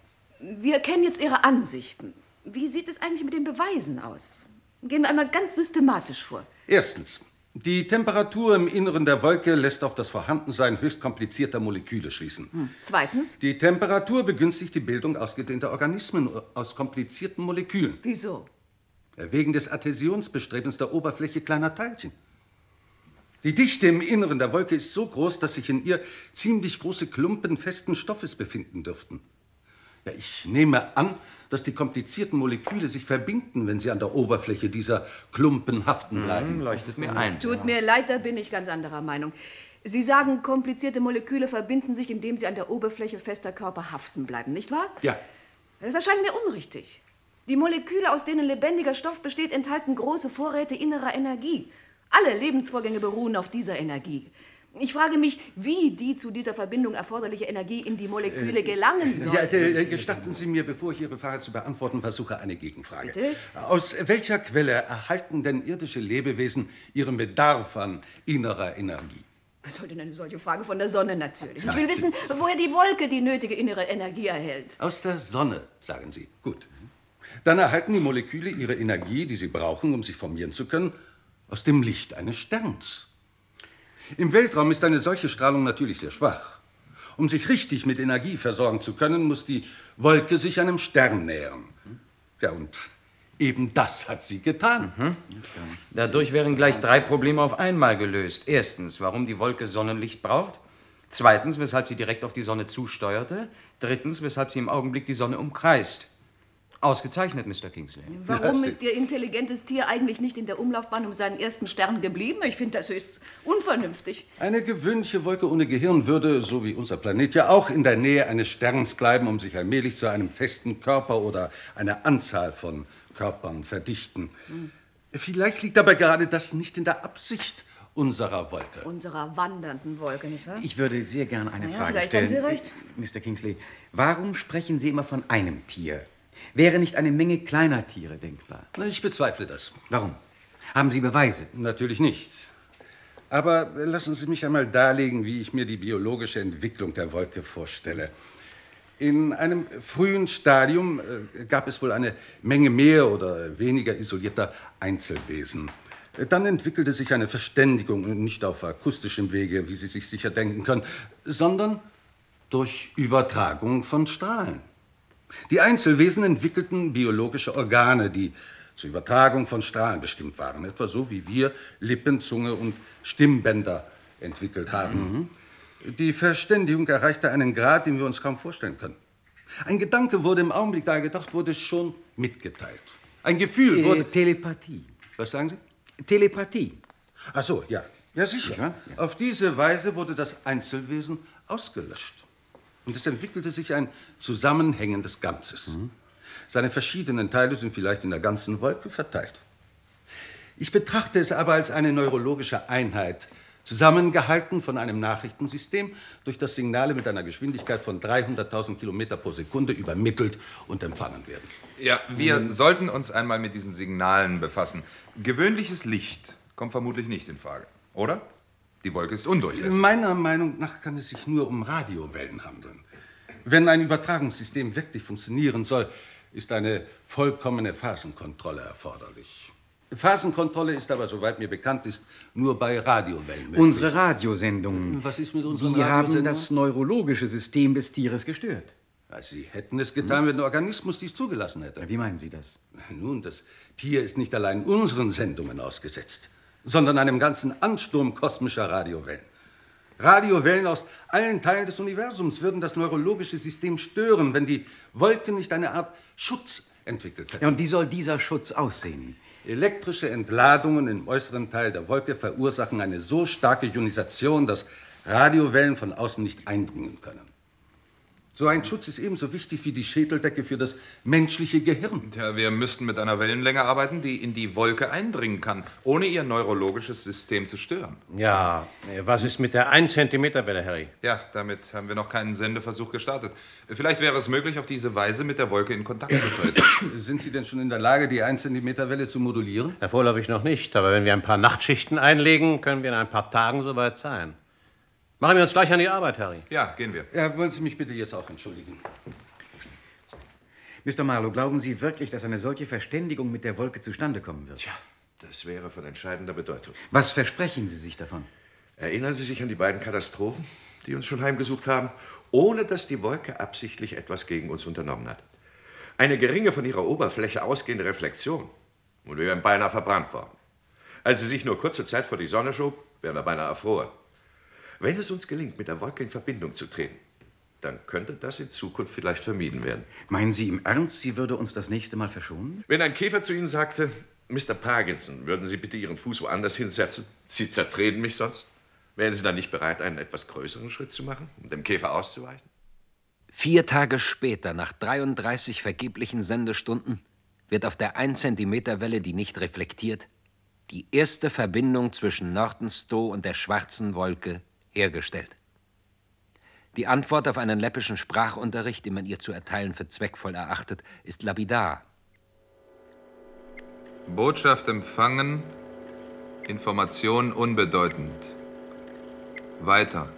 wir kennen jetzt Ihre Ansichten. Wie sieht es eigentlich mit den Beweisen aus? Gehen wir einmal ganz systematisch vor.
Erstens. Die Temperatur im Inneren der Wolke lässt auf das Vorhandensein höchst komplizierter Moleküle schließen.
Zweitens.
Die Temperatur begünstigt die Bildung ausgedehnter Organismen aus komplizierten Molekülen.
Wieso?
Wegen des Adhäsionsbestrebens der Oberfläche kleiner Teilchen. Die Dichte im Inneren der Wolke ist so groß, dass sich in ihr ziemlich große Klumpen festen Stoffes befinden dürften. Ja, ich nehme an, dass die komplizierten Moleküle sich verbinden, wenn sie an der Oberfläche dieser Klumpen haften bleiben.
Leuchtet mir ein.
Tut mir leid, da bin ich ganz anderer Meinung. Sie sagen, komplizierte Moleküle verbinden sich, indem sie an der Oberfläche fester Körper haften bleiben, nicht wahr?
Ja.
Das erscheint mir unrichtig. Die Moleküle, aus denen lebendiger Stoff besteht, enthalten große Vorräte innerer Energie. Alle Lebensvorgänge beruhen auf dieser Energie. Ich frage mich, wie die zu dieser Verbindung erforderliche Energie in die Moleküle gelangen soll.
Ja, gestatten Sie mir, bevor ich Ihre Frage zu beantworten versuche, eine Gegenfrage.
Bitte?
Aus welcher Quelle erhalten denn irdische Lebewesen ihren Bedarf an innerer Energie?
Was soll denn eine solche Frage von der Sonne natürlich? Ich will wissen, woher die Wolke die nötige innere Energie erhält.
Aus der Sonne, sagen Sie. Gut. Dann erhalten die Moleküle ihre Energie, die sie brauchen, um sich formieren zu können, aus dem Licht eines Sterns. Im Weltraum ist eine solche Strahlung natürlich sehr schwach. Um sich richtig mit Energie versorgen zu können, muss die Wolke sich einem Stern nähern. Ja, und eben das hat sie getan.
Dadurch wären gleich 3 Probleme auf einmal gelöst. Erstens, warum die Wolke Sonnenlicht braucht. Zweitens, weshalb sie direkt auf die Sonne zusteuerte. Drittens, weshalb sie im Augenblick die Sonne umkreist. Ausgezeichnet, Mr. Kingsley.
Warum ist Ihr intelligentes Tier eigentlich nicht in der Umlaufbahn um seinen ersten Stern geblieben? Ich finde das höchst unvernünftig.
Eine gewöhnliche Wolke ohne Gehirn würde, so wie unser Planet, ja auch in der Nähe eines Sterns bleiben, um sich allmählich zu einem festen Körper oder einer Anzahl von Körpern verdichten. Vielleicht liegt aber gerade das nicht in der Absicht unserer Wolke.
Unserer wandernden Wolke, nicht wahr?
Ich würde sehr gerne eine Frage
vielleicht
stellen.
haben Sie recht.
Mr. Kingsley, warum sprechen Sie immer von einem Tier? Wäre nicht eine Menge kleiner Tiere denkbar?
Ich bezweifle das.
Warum? Haben Sie Beweise?
Natürlich nicht. Aber lassen Sie mich einmal darlegen, wie ich mir die biologische Entwicklung der Wolke vorstelle. In einem frühen Stadium gab es wohl eine Menge mehr oder weniger isolierter Einzelwesen. Dann entwickelte sich eine Verständigung, nicht auf akustischem Wege, wie Sie sich sicher denken können, sondern durch Übertragung von Strahlen. Die Einzelwesen entwickelten biologische Organe, die zur Übertragung von Strahlen bestimmt waren. Etwa so, wie wir Lippen, Zunge und Stimmbänder entwickelt haben. Die Verständigung erreichte einen Grad, den wir uns kaum vorstellen können. Ein Gedanke wurde im Augenblick, da er gedacht wurde, schon mitgeteilt. Ein Gefühl wurde...
Telepathie.
Was sagen Sie?
Telepathie.
Ach so, ja. Ja, sicher.
Ja.
Auf diese Weise wurde das Einzelwesen ausgelöscht. Und es entwickelte sich ein zusammenhängendes Ganzes. Seine verschiedenen Teile sind vielleicht in der ganzen Wolke verteilt. Ich betrachte es aber als eine neurologische Einheit, zusammengehalten von einem Nachrichtensystem, durch das Signale mit einer Geschwindigkeit von 300.000 Kilometer pro Sekunde übermittelt und empfangen werden.
Ja, wir sollten uns einmal mit diesen Signalen befassen. Gewöhnliches Licht kommt vermutlich nicht in Frage, oder? Die Wolke ist undurchlässig.
Meiner Meinung nach kann es sich nur um Radiowellen handeln. Wenn ein Übertragungssystem wirklich funktionieren soll, ist eine vollkommene Phasenkontrolle erforderlich. Phasenkontrolle ist aber, soweit mir bekannt ist, nur bei Radiowellen möglich.
Unsere Radiosendungen.
Was ist mit unseren
Die haben
Radiosendungen?
das neurologische System des Tieres gestört.
Ja, Sie hätten es getan, wenn der Organismus dies zugelassen hätte.
Wie meinen Sie das?
Nun, das Tier ist nicht allein unseren Sendungen ausgesetzt, sondern einem ganzen Ansturm kosmischer Radiowellen. Radiowellen aus allen Teilen des Universums würden das neurologische System stören, wenn die Wolke nicht eine Art Schutz entwickelt hätte.
Ja, und wie soll dieser Schutz aussehen?
Elektrische Entladungen im äußeren Teil der Wolke verursachen eine so starke Ionisation, dass Radiowellen von außen nicht eindringen können. So ein Schutz ist ebenso wichtig wie die Schädeldecke für das menschliche Gehirn.
Tja, wir müssten mit einer Wellenlänge arbeiten, die in die Wolke eindringen kann, ohne ihr neurologisches System zu stören.
Ja, was ist mit der 1 Zentimeter Welle, Harry?
Ja, damit haben wir noch keinen Sendeversuch gestartet. Vielleicht wäre es möglich, auf diese Weise mit der Wolke in Kontakt zu treten.
Sind Sie denn schon in der Lage, die 1 Zentimeter Welle zu modulieren?
Vorläufig noch nicht, aber wenn wir ein paar Nachtschichten einlegen, können wir in ein paar Tagen soweit sein. Machen wir uns gleich an die Arbeit, Harry.
Ja, gehen wir.
Ja, wollen Sie mich bitte jetzt auch entschuldigen?
Mr. Marlowe, glauben Sie wirklich, dass eine solche Verständigung mit der Wolke zustande kommen wird?
Tja, das wäre von entscheidender Bedeutung.
Was versprechen Sie sich davon?
Erinnern Sie sich an die beiden Katastrophen, die uns schon heimgesucht haben, ohne dass die Wolke absichtlich etwas gegen uns unternommen hat. Eine geringe von ihrer Oberfläche ausgehende Reflexion und wir wären beinahe verbrannt worden. Als sie sich nur kurze Zeit vor die Sonne schob, wären wir beinahe erfroren. Wenn es uns gelingt, mit der Wolke in Verbindung zu treten, dann könnte das in Zukunft vielleicht vermieden werden.
Meinen Sie im Ernst, sie würde uns das nächste Mal verschonen?
Wenn ein Käfer zu Ihnen sagte, Mr. Parkinson, würden Sie bitte Ihren Fuß woanders hinsetzen? Sie zertreten mich sonst. Wären Sie dann nicht bereit, einen etwas größeren Schritt zu machen, um dem Käfer auszuweichen?
4 Tage später, nach 33 vergeblichen Sendestunden, wird auf der 1 Zentimeter Welle, die nicht reflektiert, die erste Verbindung zwischen Nordenstow und der schwarzen Wolke hergestellt. Die Antwort auf einen läppischen Sprachunterricht, den man ihr zu erteilen für zweckvoll erachtet, ist lapidar.
Botschaft empfangen, Information unbedeutend. Weiter.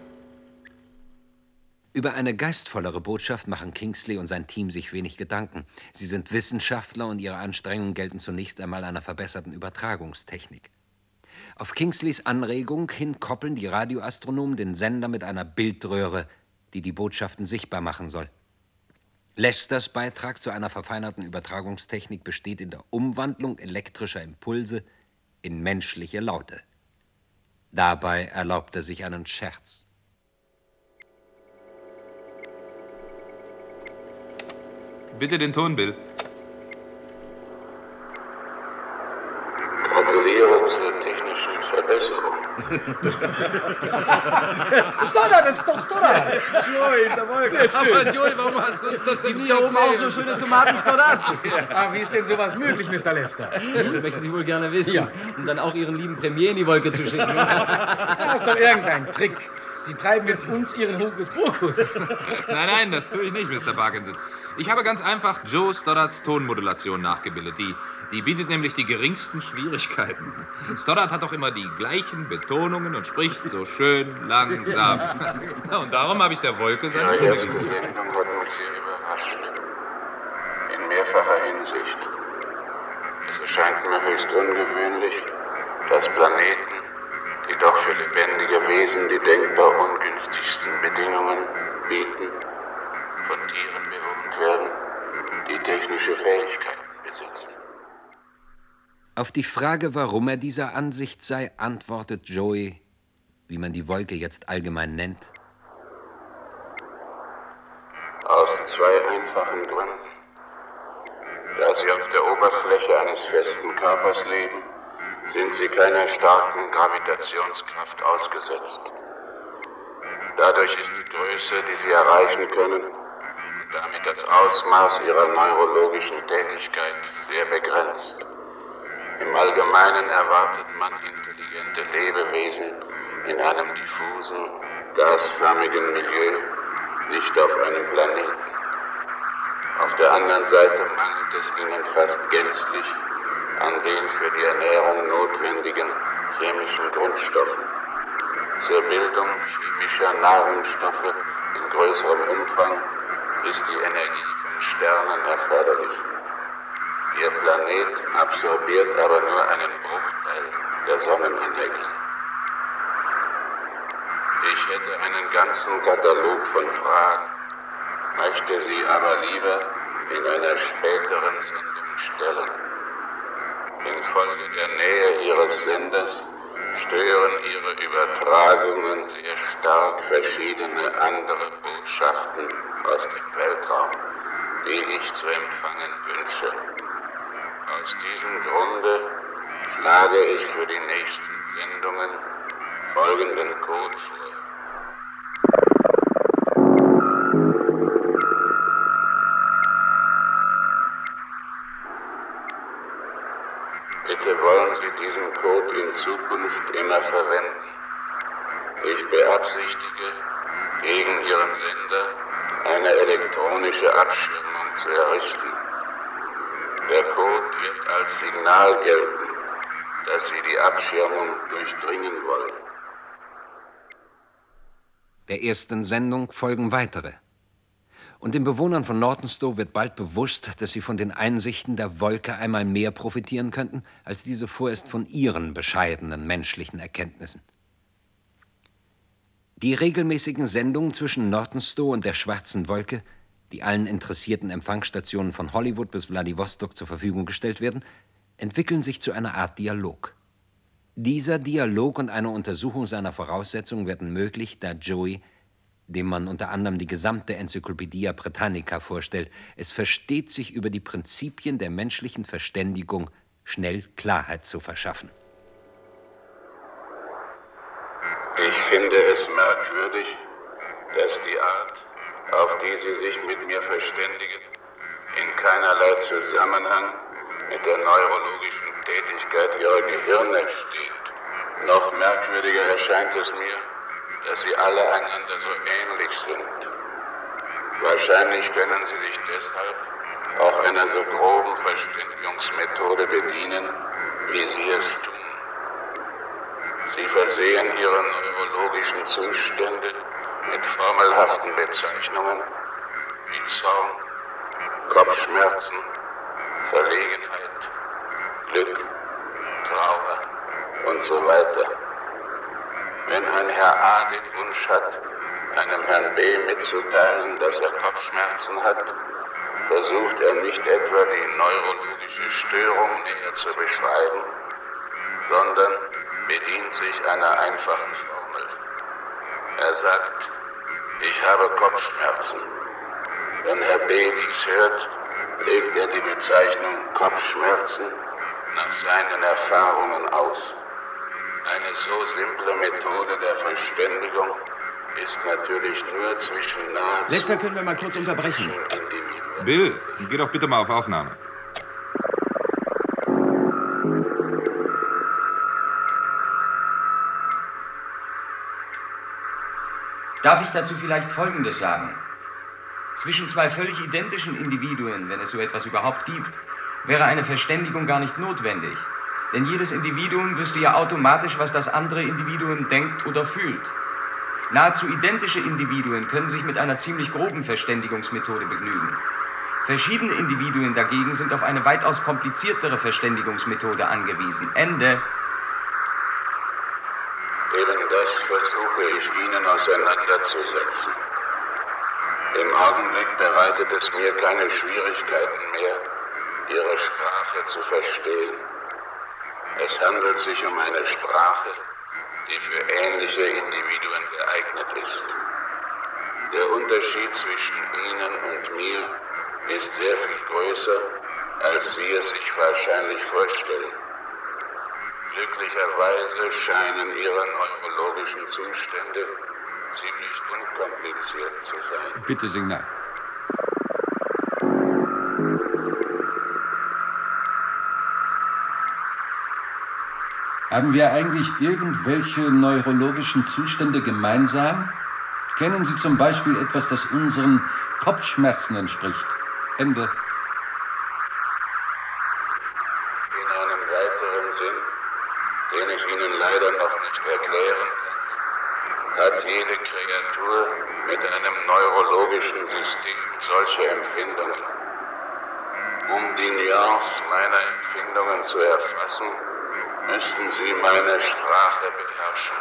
Über eine geistvollere Botschaft machen Kingsley und sein Team sich wenig Gedanken. Sie sind Wissenschaftler und ihre Anstrengungen gelten zunächst einmal einer verbesserten Übertragungstechnik. Auf Kingsleys Anregung hin koppeln die Radioastronomen den Sender mit einer Bildröhre, die die Botschaften sichtbar machen soll. Lesters Beitrag zu einer verfeinerten Übertragungstechnik besteht in der Umwandlung elektrischer Impulse in menschliche Laute. Dabei erlaubt er sich einen Scherz.
Bitte den Ton, Bill.
Gratuliere zur technischen Verbesserung.
Stoddard, das ist doch Stoddard!
Joey, in der Wolke.
Aber Joey, warum hast du uns das denn
Gibt's da oben auch so schöne Tomaten, Stoddard?
Ah, wie ist denn sowas möglich, Mr. Lester?
Das möchten Sie wohl gerne wissen. Ja. Um dann auch Ihren lieben Premier in die Wolke zu schicken.
Das ist doch irgendein Trick. Sie treiben jetzt uns Ihren Hokuspokus.
Nein, das tue ich nicht, Mr. Parkinson. Ich habe ganz einfach Joe Stoddards Tonmodulation nachgebildet. Die bietet nämlich die geringsten Schwierigkeiten. Stoddard hat doch immer die gleichen Betonungen und spricht so schön langsam. Und darum habe ich der Wolke seine Stimme
gegeben. Die erste Sendung hat uns sehr überrascht. In mehrfacher Hinsicht. Es erscheint mir höchst ungewöhnlich, dass Planeten, die doch für lebendige Wesen die denkbar ungünstigsten Bedingungen bieten, von Tieren bewohnt werden, die technische Fähigkeiten besitzen.
Auf die Frage, warum er dieser Ansicht sei, antwortet Joey, wie man die Wolke jetzt allgemein nennt:
Aus 2 einfachen Gründen. Da sie auf der Oberfläche eines festen Körpers leben, sind sie keiner starken Gravitationskraft ausgesetzt. Dadurch ist die Größe, die sie erreichen können, und damit das Ausmaß ihrer neurologischen Tätigkeit sehr begrenzt. Im Allgemeinen erwartet man intelligente Lebewesen in einem diffusen, gasförmigen Milieu, nicht auf einem Planeten. Auf der anderen Seite mangelt es ihnen fast gänzlich an den für die Ernährung notwendigen chemischen Grundstoffen. Zur Bildung chemischer Nahrungsstoffe in größerem Umfang ist die Energie von Sternen erforderlich. Ihr Planet absorbiert aber nur einen Bruchteil der Sonnenenergie. Ich hätte einen ganzen Katalog von Fragen, möchte sie aber lieber in einer späteren Sendung stellen. Infolge der Nähe ihres Senders stören ihre Übertragungen sehr stark verschiedene andere Botschaften aus dem Weltraum, die ich zu empfangen wünsche. Aus diesem Grunde schlage ich für die nächsten Sendungen folgenden Code vor. diesen Code in Zukunft immer verwenden. Ich beabsichtige, gegen Ihren Sender eine elektronische Abschirmung zu errichten. Der Code wird als Signal gelten, dass Sie die Abschirmung durchdringen wollen.
Der ersten Sendung folgen weitere. Und den Bewohnern von Nortonstowe wird bald bewusst, dass sie von den Einsichten der Wolke einmal mehr profitieren könnten, als diese vorerst von ihren bescheidenen menschlichen Erkenntnissen. Die regelmäßigen Sendungen zwischen Nortonstowe und der Schwarzen Wolke, die allen interessierten Empfangsstationen von Hollywood bis Wladiwostok zur Verfügung gestellt werden, entwickeln sich zu einer Art Dialog. Dieser Dialog und eine Untersuchung seiner Voraussetzungen werden möglich, da Joey, dem man unter anderem die gesamte Enzyklopädie Britannica vorstellt, es versteht, sich über die Prinzipien der menschlichen Verständigung schnell Klarheit zu verschaffen.
Ich finde es merkwürdig, dass die Art, auf die Sie sich mit mir verständigen, in keinerlei Zusammenhang mit der neurologischen Tätigkeit Ihrer Gehirne steht. Noch merkwürdiger erscheint es mir, dass Sie alle einander so ähnlich sind. Wahrscheinlich können Sie sich deshalb auch einer so groben Verständigungsmethode bedienen, wie Sie es tun. Sie versehen Ihre neurologischen Zustände mit formelhaften Bezeichnungen wie Zorn, Kopfschmerzen, Verlegenheit, Glück, Trauer und so weiter. Wenn ein Herr A. den Wunsch hat, einem Herrn B. mitzuteilen, dass er Kopfschmerzen hat, versucht er nicht etwa die neurologische Störung näher zu beschreiben, sondern bedient sich einer einfachen Formel. Er sagt, ich habe Kopfschmerzen. Wenn Herr B. dies hört, legt er die Bezeichnung Kopfschmerzen nach seinen Erfahrungen aus. Eine so simple Methode der Verständigung ist natürlich nur zwischen nahezu...
Lester, können wir mal kurz unterbrechen?
Bill, geh doch bitte mal auf Aufnahme.
Darf ich dazu vielleicht Folgendes sagen? Zwischen zwei völlig identischen Individuen, wenn es so etwas überhaupt gibt, wäre eine Verständigung gar nicht notwendig. Denn jedes Individuum wüsste ja automatisch, was das andere Individuum denkt oder fühlt. Nahezu identische Individuen können sich mit einer ziemlich groben Verständigungsmethode begnügen. Verschiedene Individuen dagegen sind auf eine weitaus kompliziertere Verständigungsmethode angewiesen. Ende.
Eben das versuche ich Ihnen auseinanderzusetzen. Im Augenblick bereitet es mir keine Schwierigkeiten mehr, Ihre Sprache zu verstehen. Es handelt sich um eine Sprache, die für ähnliche Individuen geeignet ist. Der Unterschied zwischen Ihnen und mir ist sehr viel größer, als Sie es sich wahrscheinlich vorstellen. Glücklicherweise scheinen Ihre neurologischen Zustände ziemlich unkompliziert zu sein.
Bitte Signal. Haben wir eigentlich irgendwelche neurologischen Zustände gemeinsam? Kennen Sie zum Beispiel etwas, das unseren Kopfschmerzen entspricht? Ende.
In einem weiteren Sinn, den ich Ihnen leider noch nicht erklären kann, hat jede Kreatur mit einem neurologischen System solche Empfindungen. Um die Nuance meiner Empfindungen zu erfassen, müssten Sie meine Sprache beherrschen.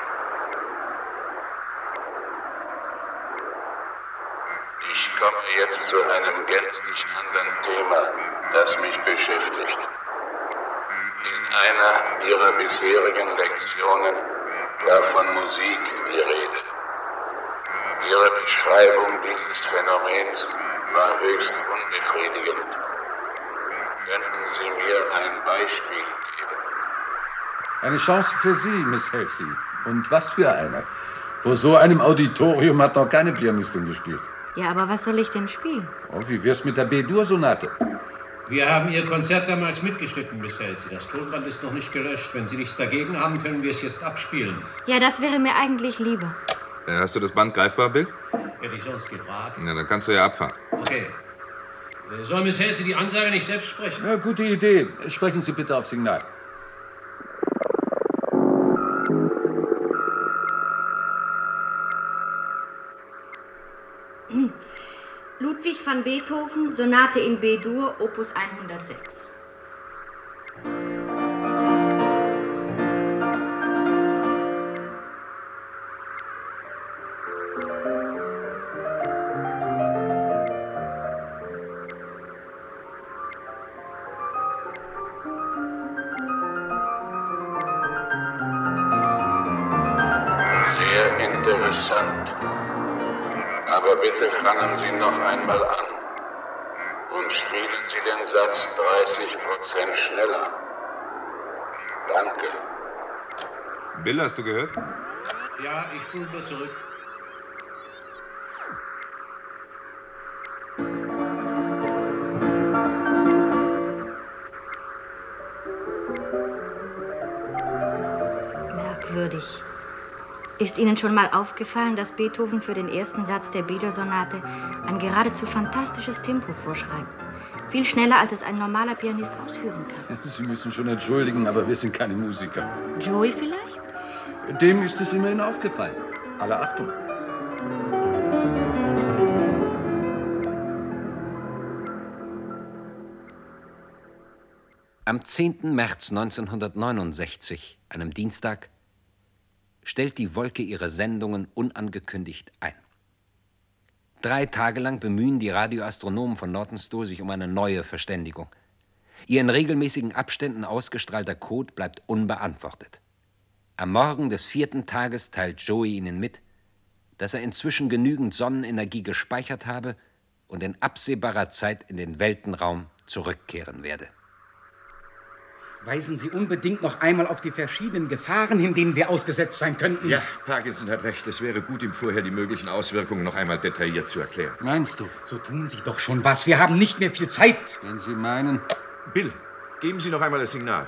Ich komme jetzt zu einem gänzlich anderen Thema, das mich beschäftigt. In einer Ihrer bisherigen Lektionen war von Musik die Rede. Ihre Beschreibung dieses Phänomens war höchst unbefriedigend. Könnten Sie mir ein Beispiel geben?
Eine Chance für Sie, Miss Halsey. Und was für eine. Vor so einem Auditorium hat noch keine Pianistin gespielt.
Ja, aber was soll ich denn spielen?
Oh, wie wär's mit der B-Dur-Sonate?
Wir haben Ihr Konzert damals mitgeschnitten, Miss Halsey. Das Tonband ist noch nicht gelöscht. Wenn Sie nichts dagegen haben, können wir es jetzt abspielen.
Ja, das wäre mir eigentlich lieber.
Hast du das Band greifbar, Bill?
Hätte ich sonst gefragt.
Na, dann kannst du ja abfahren.
Okay. Soll Miss Halsey die Ansage nicht selbst sprechen?
Ja, gute Idee. Sprechen Sie bitte auf Signal.
Ludwig van Beethoven, Sonate in B-Dur, Opus 106.
Sehr interessant. Aber bitte fangen Sie noch einmal an und spielen Sie den Satz 30% schneller. Danke.
Bill, hast du gehört?
Ja, ich spule nur zurück.
Merkwürdig. Ist Ihnen schon mal aufgefallen, dass Beethoven für den ersten Satz der B-Dur-Sonate ein geradezu fantastisches Tempo vorschreibt? Viel schneller, als es ein normaler Pianist ausführen kann.
Sie müssen schon entschuldigen, aber wir sind keine Musiker.
Joey vielleicht?
Dem ist es immerhin aufgefallen. Alle Achtung.
Am 10. März 1969, einem Dienstag, stellt die Wolke ihre Sendungen unangekündigt ein. 3 Tage lang bemühen die Radioastronomen von Nortonstowe sich um eine neue Verständigung. Ihr in regelmäßigen Abständen ausgestrahlter Code bleibt unbeantwortet. Am Morgen des 4. Tages teilt Joey ihnen mit, dass er inzwischen genügend Sonnenenergie gespeichert habe und in absehbarer Zeit in den Weltenraum zurückkehren werde.
Weisen Sie unbedingt noch einmal auf die verschiedenen Gefahren hin, denen wir ausgesetzt sein könnten.
Ja, Parkinson hat recht. Es wäre gut, ihm vorher die möglichen Auswirkungen noch einmal detailliert zu erklären.
Meinst du?
So tun Sie doch schon was. Wir haben nicht mehr viel Zeit.
Wenn Sie meinen...
Bill, geben Sie noch einmal das Signal.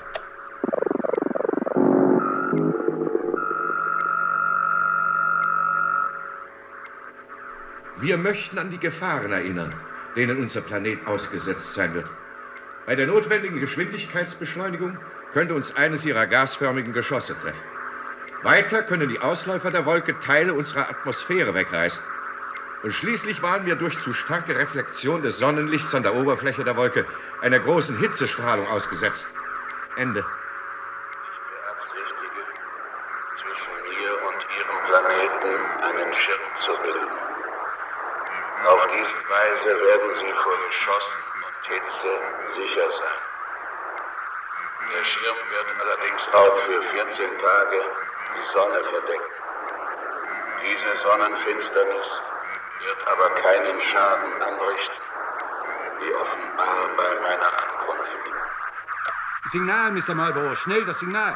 Wir möchten an die Gefahren erinnern, denen unser Planet ausgesetzt sein wird. Bei der notwendigen Geschwindigkeitsbeschleunigung könnte uns eines ihrer gasförmigen Geschosse treffen. Weiter können die Ausläufer der Wolke Teile unserer Atmosphäre wegreißen. Und schließlich waren wir durch zu starke Reflexion des Sonnenlichts an der Oberfläche der Wolke einer großen Hitzestrahlung ausgesetzt. Ende.
Ich beabsichtige, zwischen mir und Ihrem Planeten einen Schirm zu bilden. Auf diese Weise werden Sie vor Geschossen und Hitze sicher sein. Der Schirm wird allerdings auch für 14 Tage die Sonne verdecken. Diese Sonnenfinsternis wird aber keinen Schaden anrichten, wie offenbar bei meiner Ankunft.
Signal, Mr. Marlborough, schnell das Signal.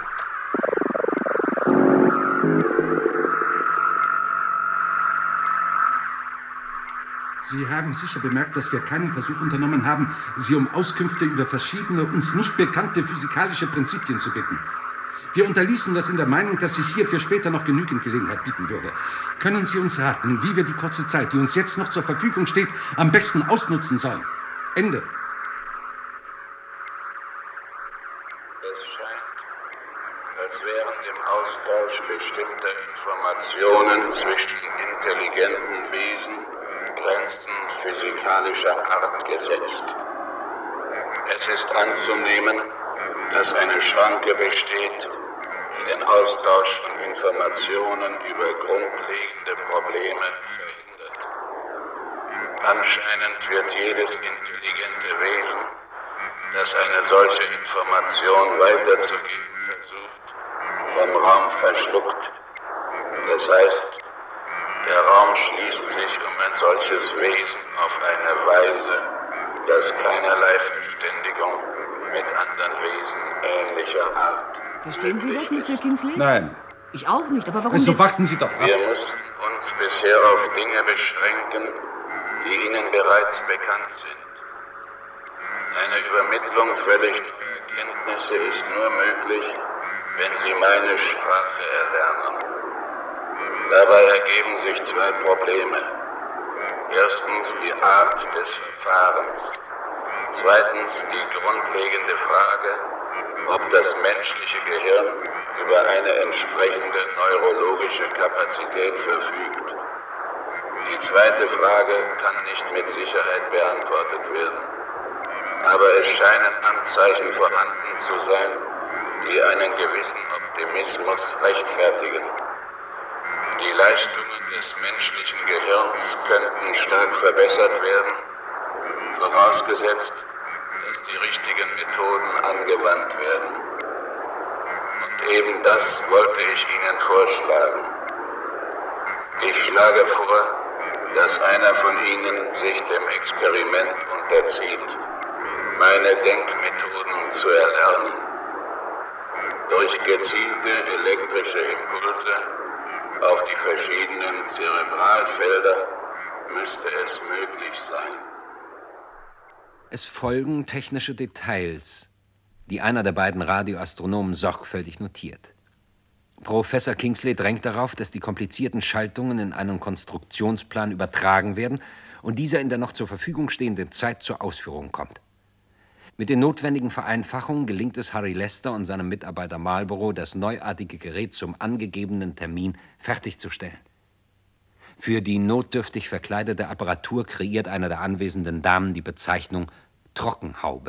Sie haben sicher bemerkt, dass wir keinen Versuch unternommen haben, Sie um Auskünfte über verschiedene uns nicht bekannte physikalische Prinzipien zu bitten. Wir unterließen das in der Meinung, dass sich hierfür später noch genügend Gelegenheit bieten würde. Können Sie uns raten, wie wir die kurze Zeit, die uns jetzt noch zur Verfügung steht, am besten ausnutzen sollen? Ende.
Es scheint, als wären dem Austausch bestimmter Informationen zwischen intelligenten Wesen Grenzen physikalischer Art gesetzt. Es ist anzunehmen, dass eine Schranke besteht, die den Austausch von Informationen über grundlegende Probleme verhindert. Anscheinend wird jedes intelligente Wesen, das eine solche Information weiterzugeben versucht, vom Raum verschluckt. Das heißt, der Raum schließt sich um ein solches Wesen auf eine Weise, dass keinerlei Verständigung mit anderen Wesen ähnlicher Art.
Verstehen Sie das, Monsieur Kingsley?
Nein.
Ich auch nicht, aber warum...
So warten Sie doch ab.
Wir mussten uns bisher auf Dinge beschränken, die Ihnen bereits bekannt sind. Eine Übermittlung völlig neuer Kenntnisse ist nur möglich, wenn Sie meine Sprache erlernen. Dabei ergeben sich zwei Probleme. Erstens die Art des Verfahrens. Zweitens die grundlegende Frage, ob das menschliche Gehirn über eine entsprechende neurologische Kapazität verfügt. Die zweite Frage kann nicht mit Sicherheit beantwortet werden. Aber es scheinen Anzeichen vorhanden zu sein, die einen gewissen Optimismus rechtfertigen. Die Leistungen des menschlichen Gehirns könnten stark verbessert werden, vorausgesetzt, dass die richtigen Methoden angewandt werden. Und eben das wollte ich Ihnen vorschlagen. Ich schlage vor, dass einer von Ihnen sich dem Experiment unterzieht, meine Denkmethoden zu erlernen. Durch gezielte elektrische Impulse auf die verschiedenen Zerebralfelder müsste es möglich sein.
Es folgen technische Details, die einer der beiden Radioastronomen sorgfältig notiert. Professor Kingsley drängt darauf, dass die komplizierten Schaltungen in einen Konstruktionsplan übertragen werden und dieser in der noch zur Verfügung stehenden Zeit zur Ausführung kommt. Mit den notwendigen Vereinfachungen gelingt es Harry Lester und seinem Mitarbeiter Marlborough, das neuartige Gerät zum angegebenen Termin fertigzustellen. Für die notdürftig verkleidete Apparatur kreiert eine der anwesenden Damen die Bezeichnung Trockenhaube.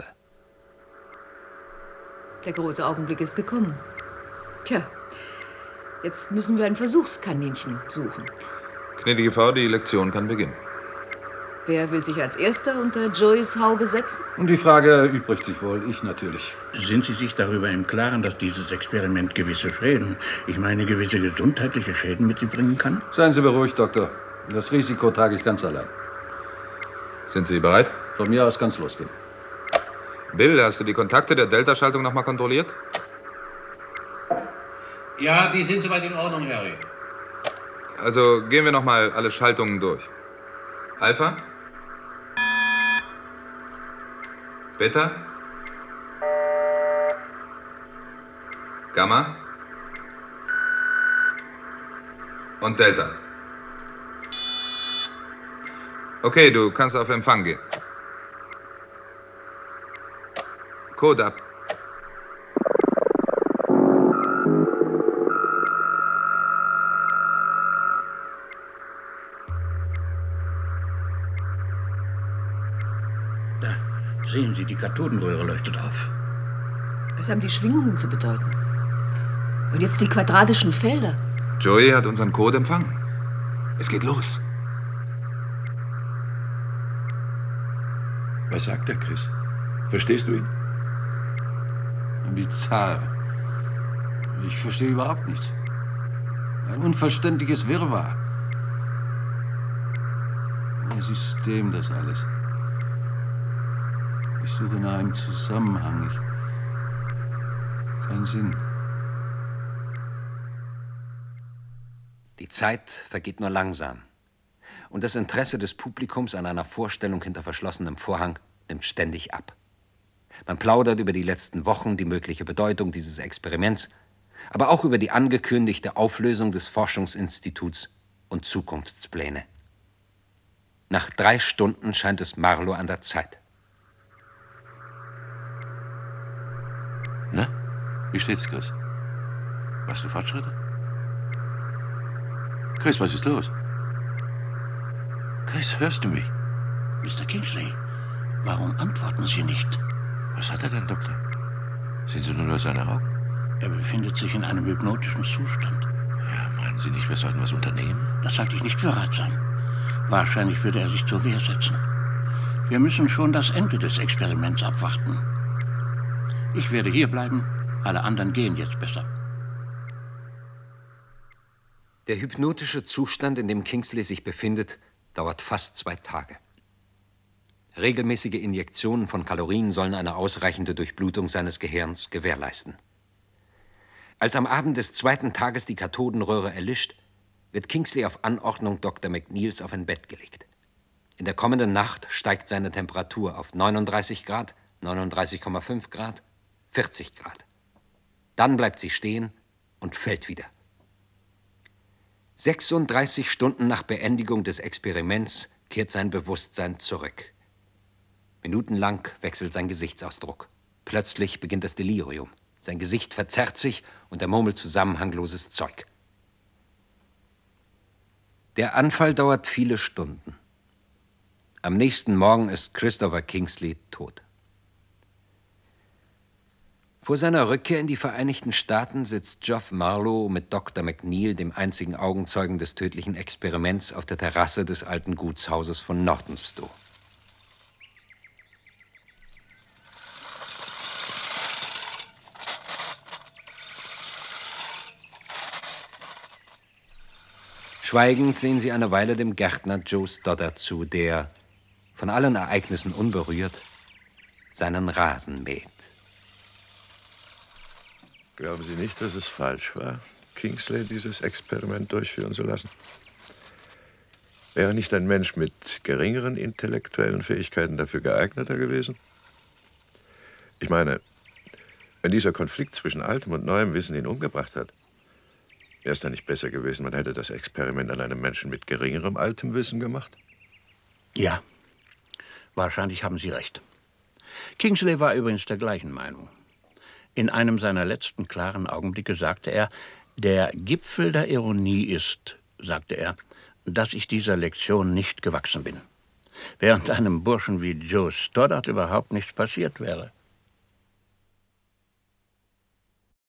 Der große Augenblick ist gekommen. Tja, jetzt müssen wir ein Versuchskaninchen suchen.
Gnädige Frau, die Lektion kann beginnen.
Wer will sich als Erster unter Joys Haube setzen?
Und die Frage erübrigt sich wohl. Ich natürlich.
Sind Sie sich darüber im Klaren, dass dieses Experiment gewisse Schäden, ich meine gewisse gesundheitliche Schäden mit sich bringen kann?
Seien Sie beruhigt, Doktor. Das Risiko trage ich ganz allein.
Sind Sie bereit?
Von mir aus kann es losgehen.
Bill, hast du die Kontakte der Delta-Schaltung noch mal kontrolliert?
Ja, die sind soweit in Ordnung, Harry.
Also gehen wir noch mal alle Schaltungen durch. Alpha? Beta? Gamma? Und Delta. Okay, du kannst auf Empfang gehen. Code ab.
Da, sehen Sie, die Kathodenröhre leuchtet auf.
Was haben die Schwingungen zu bedeuten? Und jetzt die quadratischen Felder.
Joey hat unseren Code empfangen. Es geht los.
Was sagt der Chris? Verstehst du ihn? Bizarr. Ich verstehe überhaupt nichts. Ein unverständliches Wirrwarr. Ein System, das alles. Ich suche nach einem Zusammenhang. Keinen Sinn.
Die Zeit vergeht nur langsam. Und das Interesse des Publikums an einer Vorstellung hinter verschlossenem Vorhang nimmt ständig ab. Man plaudert über die letzten Wochen, die mögliche Bedeutung dieses Experiments, aber auch über die angekündigte Auflösung des Forschungsinstituts und Zukunftspläne. Nach 3 Stunden scheint es Marlow an der Zeit.
Na, wie steht's, Chris? Machst du Fortschritte? Chris, was ist los? Chris, hörst du mich?
Mr. Kingsley, warum antworten Sie nicht?
Was hat er denn, Doktor? Sehen Sie nur seine Augen?
Er befindet sich in einem hypnotischen Zustand.
Ja, meinen Sie nicht, wir sollten was unternehmen?
Das halte ich nicht für ratsam. Wahrscheinlich würde er sich zur Wehr setzen. Wir müssen schon das Ende des Experiments abwarten. Ich werde hier bleiben. Alle anderen gehen jetzt besser.
Der hypnotische Zustand, in dem Kingsley sich befindet, dauert fast 2 Tage. Regelmäßige Injektionen von Kalorien sollen eine ausreichende Durchblutung seines Gehirns gewährleisten. Als am Abend des 2. Tages die Kathodenröhre erlischt, wird Kingsley auf Anordnung Dr. McNeils auf ein Bett gelegt. In der kommenden Nacht steigt seine Temperatur auf 39 Grad 39,5 Grad, 40 Grad. Dann bleibt sie stehen und fällt wieder. 36 Stunden nach Beendigung des Experiments kehrt sein Bewusstsein zurück. Minutenlang wechselt sein Gesichtsausdruck. Plötzlich beginnt das Delirium. Sein Gesicht verzerrt sich und er murmelt zusammenhangloses Zeug. Der Anfall dauert viele Stunden. Am nächsten Morgen ist Christopher Kingsley tot. Vor seiner Rückkehr in die Vereinigten Staaten sitzt Geoff Marlowe mit Dr. McNeil, dem einzigen Augenzeugen des tödlichen Experiments, auf der Terrasse des alten Gutshauses von Nortonstowe. Schweigend sehen sie eine Weile dem Gärtner Joe Stoddard zu, der, von allen Ereignissen unberührt, seinen Rasen mäht.
Glauben Sie nicht, dass es falsch war, Kingsley dieses Experiment durchführen zu lassen? Wäre nicht ein Mensch mit geringeren intellektuellen Fähigkeiten dafür geeigneter gewesen? Ich meine, wenn dieser Konflikt zwischen altem und neuem Wissen ihn umgebracht hat, wäre es dann nicht besser gewesen, man hätte das Experiment an einem Menschen mit geringerem altem Wissen gemacht?
Ja, wahrscheinlich haben Sie recht. Kingsley war übrigens der gleichen Meinung. In einem seiner letzten klaren Augenblicke sagte er, der Gipfel der Ironie ist, sagte er, dass ich dieser Lektion nicht gewachsen bin. Während einem Burschen wie Joe Stoddard überhaupt nichts passiert wäre.